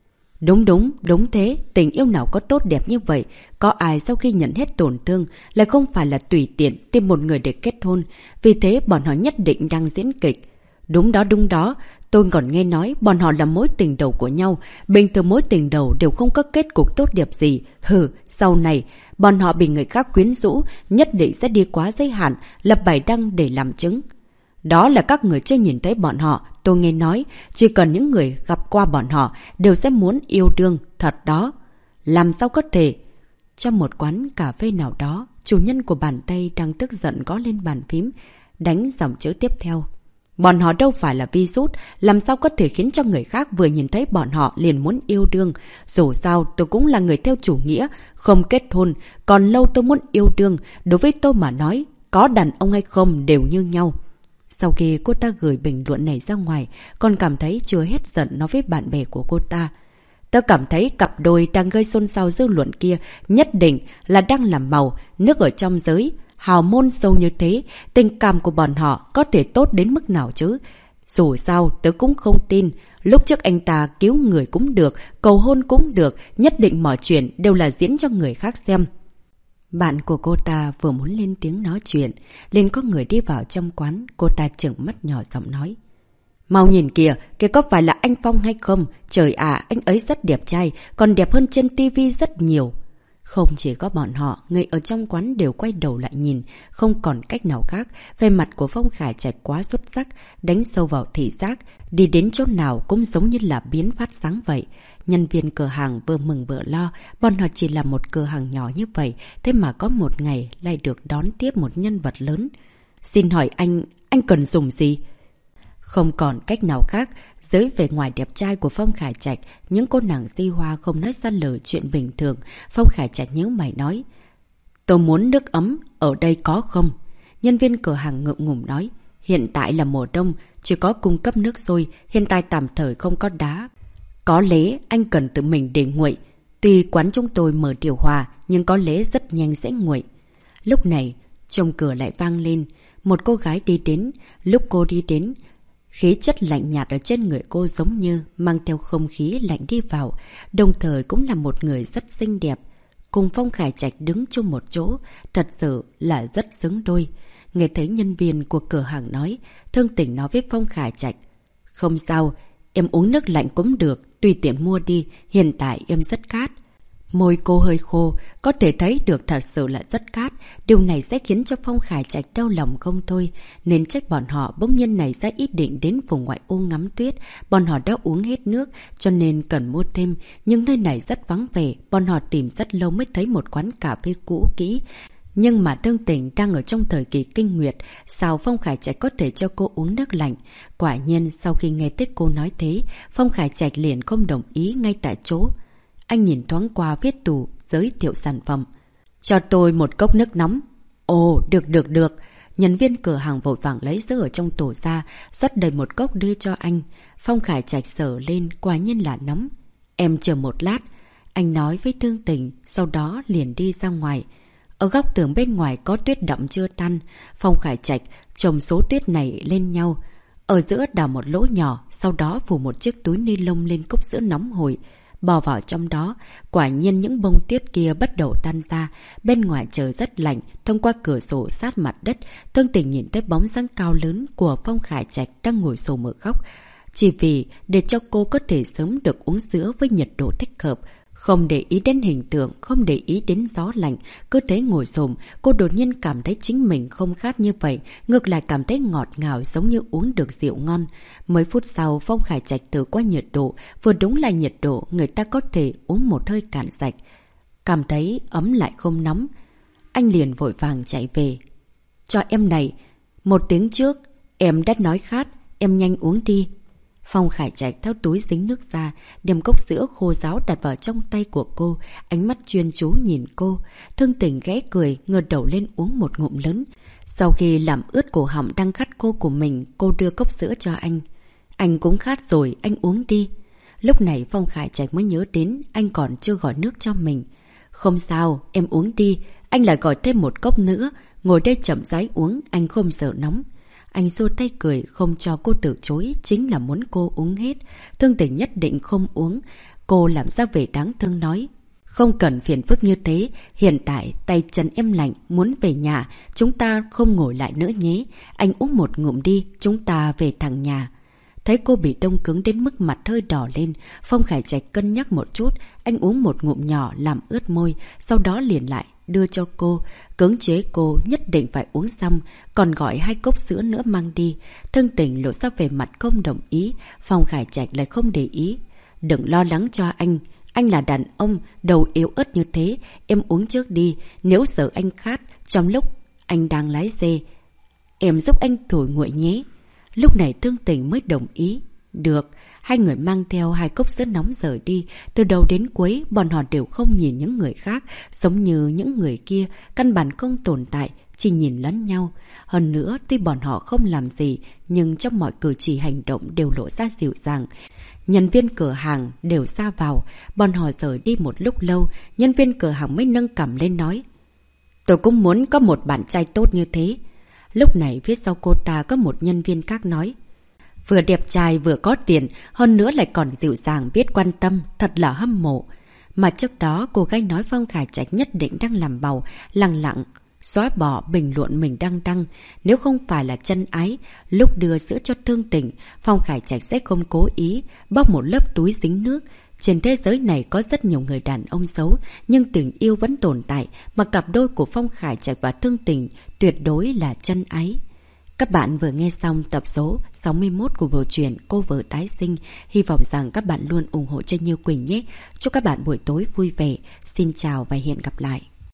Đúng thế, tình yêu nào có tốt đẹp như vậy. Có ai sau khi nhận hết tổn thương lại không phải là tùy tiện tìm một người để kết hôn. Vì thế bọn họ nhất định đang diễn kịch. Đúng đó, Tôi còn nghe nói bọn họ là mối tình đầu của nhau. Bình thường mối tình đầu đều không có kết cục tốt đẹp gì. Sau này, bọn họ bị người khác quyến rũ, nhất định sẽ đi quá giới hạn, lập bài đăng để làm chứng. Đó là các người chưa nhìn thấy bọn họ. Tôi nghe nói, chỉ cần những người gặp qua bọn họ đều sẽ muốn yêu đương, thật đó. Làm sao có thể? Trong một quán cà phê nào đó, chủ nhân của bàn tay đang tức giận gõ lên bàn phím, đánh dòng chữ tiếp theo. Bọn họ đâu phải là virus, làm sao có thể khiến cho người khác vừa nhìn thấy bọn họ liền muốn yêu đương. Dù sao tôi cũng là người theo chủ nghĩa, không kết hôn, còn lâu tôi muốn yêu đương. Đối với tôi mà nói, có đàn ông hay không đều như nhau. Sau khi cô ta gửi bình luận này ra ngoài, còn cảm thấy chưa hết giận nói với bạn bè của cô ta. Tớ cảm thấy cặp đôi đang gây xôn xao dư luận kia nhất định là đang làm màu, nước ở trong giới. Hào môn sâu như thế, tình cảm của bọn họ có thể tốt đến mức nào chứ? Dù sao, tớ cũng không tin. Lúc trước anh ta cứu người cũng được, cầu hôn cũng được, nhất định mọi chuyện đều là diễn cho người khác xem. Bạn của cô ta vừa muốn lên tiếng nói chuyện, liền có người đi vào trong quán, cô ta trợn mắt nhỏ giọng nói. Mau nhìn kìa, kìa có phải là anh Phong hay không? Trời ạ, anh ấy rất đẹp trai, còn đẹp hơn trên tivi rất nhiều. Không chỉ có bọn họ, người ở trong quán đều quay đầu lại nhìn, không còn cách nào khác. Về mặt của Phong Khải Trạch quá xuất sắc, đánh sâu vào thị giác, đi đến chỗ nào cũng giống như là biến phát sáng vậy. Nhân viên cửa hàng vừa mừng vừa lo, bọn họ chỉ là một cửa hàng nhỏ như vậy, thế mà có một ngày lại được đón tiếp một nhân vật lớn. Xin hỏi anh cần dùng gì? Không còn cách nào khác, dưới vẻ ngoài đẹp trai của Phong Khải Trạch, những cô nàng di hoa không nói ra lời chuyện bình thường. Phong Khải Trạch nhớ mày nói, tôi muốn nước ấm, ở đây có không? Nhân viên cửa hàng ngượng ngùng nói, hiện tại là mùa đông, chỉ có cung cấp nước sôi, hiện tại tạm thời không có đá. Có lẽ anh cần tự mình để nguội. Tuy quán chúng tôi mở điều hòa, nhưng có lẽ rất nhanh sẽ nguội. Lúc này, trong cửa lại vang lên, một cô gái đi đến. Lúc cô đi đến, khí chất lạnh nhạt ở trên người cô giống như mang theo không khí lạnh đi vào, đồng thời cũng là một người rất xinh đẹp. Cùng Phong Khải Trạch đứng chung một chỗ, thật sự là rất xứng đôi. Nghe thấy nhân viên của cửa hàng nói, Thương Tỉnh nói với Phong Khải Trạch, không sao, em uống nước lạnh cũng được, tùy tiện mua đi, hiện tại em rất khát. Môi cô hơi khô, có thể thấy được thật sự là rất khát. Điều này sẽ khiến cho Phong Khải Trạch đau lòng không thôi. Nên trách bọn họ bỗng nhiên này ra ý định đến vùng ngoại ô ngắm tuyết. Bọn họ đã uống hết nước, cho nên cần mua thêm. Nhưng nơi này rất vắng vẻ, bọn họ tìm rất lâu mới thấy một quán cà phê cũ kỹ. Nhưng mà Thương Tỉnh đang ở trong thời kỳ kinh nguyệt, sao Phong Khải Trạch có thể cho cô uống nước lạnh? Quả nhiên sau khi nghe tích cô nói thế, Phong Khải Trạch liền không đồng ý ngay tại chỗ. Anh nhìn thoáng qua viết tủ, giới thiệu sản phẩm. Cho tôi một cốc nước nóng. Ồ, được. Nhân viên cửa hàng vội vàng lấy sữa ở trong tủ ra, rót đầy một cốc đưa cho anh. Phong Khải Trạch sờ lên, quả nhiên là nóng. Em chờ một lát. Anh nói với Thương Tỉnh, sau đó liền đi ra ngoài. Ở góc tường bên ngoài có tuyết đậm chưa tan. Phong Khải Trạch chồng số tuyết này lên nhau. Ở giữa đào một lỗ nhỏ, sau đó phủ một chiếc túi ni lông lên cốc sữa nóng hổi. Bò vào trong đó, quả nhiên những bông tuyết kia bắt đầu tan ra. Bên ngoài trời rất lạnh, thông qua cửa sổ sát mặt đất, Thương Tỉnh nhìn thấy bóng dáng cao lớn của Phong Khải Trạch đang ngồi xổm ở góc. Chỉ vì để cho cô có thể sớm được uống sữa với nhiệt độ thích hợp. Không để ý đến hình tượng, không để ý đến gió lạnh, cứ thế ngồi xổm, cô đột nhiên cảm thấy chính mình không khát như vậy, ngược lại cảm thấy ngọt ngào giống như uống được rượu ngon. Mấy phút sau, Phong Khải Trạch thử qua nhiệt độ, vừa đúng là nhiệt độ người ta có thể uống một hơi cạn sạch. Cảm thấy ấm lại không nóng. Anh liền vội vàng chạy về. Cho em này, một tiếng trước, em đã nói khát, em nhanh uống đi. Phong Khải Trạch tháo túi dính nước ra, đem cốc sữa khô ráo đặt vào trong tay của cô, ánh mắt chuyên chú nhìn cô. Thương Tỉnh ghé cười, ngửa đầu lên uống một ngụm lớn. Sau khi làm ướt cổ họng đang khát cô của mình, cô đưa cốc sữa cho anh. Anh cũng khát rồi, anh uống đi. Lúc này Phong Khải Trạch mới nhớ đến anh còn chưa gọi nước cho mình. Không sao, em uống đi, anh lại gọi thêm một cốc nữa, ngồi đây chậm rãi uống, anh không sợ nóng. Anh xua tay cười, không cho cô từ chối, chính là muốn cô uống hết. Thương Tỉnh nhất định không uống. Cô làm ra vẻ đáng thương nói. Không cần phiền phức như thế, hiện tại tay chân em lạnh, muốn về nhà, chúng ta không ngồi lại nữa nhé. Anh uống một ngụm đi, chúng ta về thẳng nhà. Thấy cô bị đông cứng đến mức mặt hơi đỏ lên, Phong Khải Trạch cân nhắc một chút, anh uống một ngụm nhỏ làm ướt môi, sau đó liền lại đưa cho cô, cưỡng chế cô nhất định phải uống xong, còn gọi 2 cốc sữa nữa mang đi. Thương Tình lộ ra vẻ mặt không đồng ý, Phong Khải Trạch lại không để ý. Đừng lo lắng cho anh là đàn ông, đầu yếu ớt như thế, em uống trước đi, nếu sợ anh khát, trong lúc anh đang lái xe, em giúp anh thổi nguội nhé. Lúc này Thương Tình mới đồng ý. Được, 2 người mang theo 2 cốc sữa nóng rời đi. Từ đầu đến cuối, bọn họ đều không nhìn những người khác, giống như những người kia, căn bản không tồn tại, chỉ nhìn lẫn nhau. Hơn nữa, tuy bọn họ không làm gì, nhưng trong mọi cử chỉ hành động đều lộ ra dịu dàng. Nhân viên cửa hàng đều ra vào, bọn họ rời đi một lúc lâu, nhân viên cửa hàng mới nâng cằm lên nói. Tôi cũng muốn có một bạn trai tốt như thế. Lúc này phía sau cô ta có một nhân viên khác nói. Vừa đẹp trai vừa có tiền, hơn nữa lại còn dịu dàng biết quan tâm, thật là hâm mộ. Mà trước đó cô gái nói Phong Khải Trạch nhất định đang làm bầu, lặng lặng xóa bỏ bình luận mình đang đăng. Nếu không phải là chân ái, lúc đưa sữa cho Thương Tình, Phong Khải Trạch sẽ không cố ý bóc một lớp túi dính nước. Trên thế giới này có rất nhiều người đàn ông xấu, nhưng tình yêu vẫn tồn tại, mà cặp đôi của Phong Khải Trạch và Thương Tình tuyệt đối là chân ái. Các bạn vừa nghe xong tập số 61 của bộ truyện Cô Vợ Tái Sinh. Hy vọng rằng các bạn luôn ủng hộ cho Như Quỳnh nhé. Chúc các bạn buổi tối vui vẻ. Xin chào và hẹn gặp lại.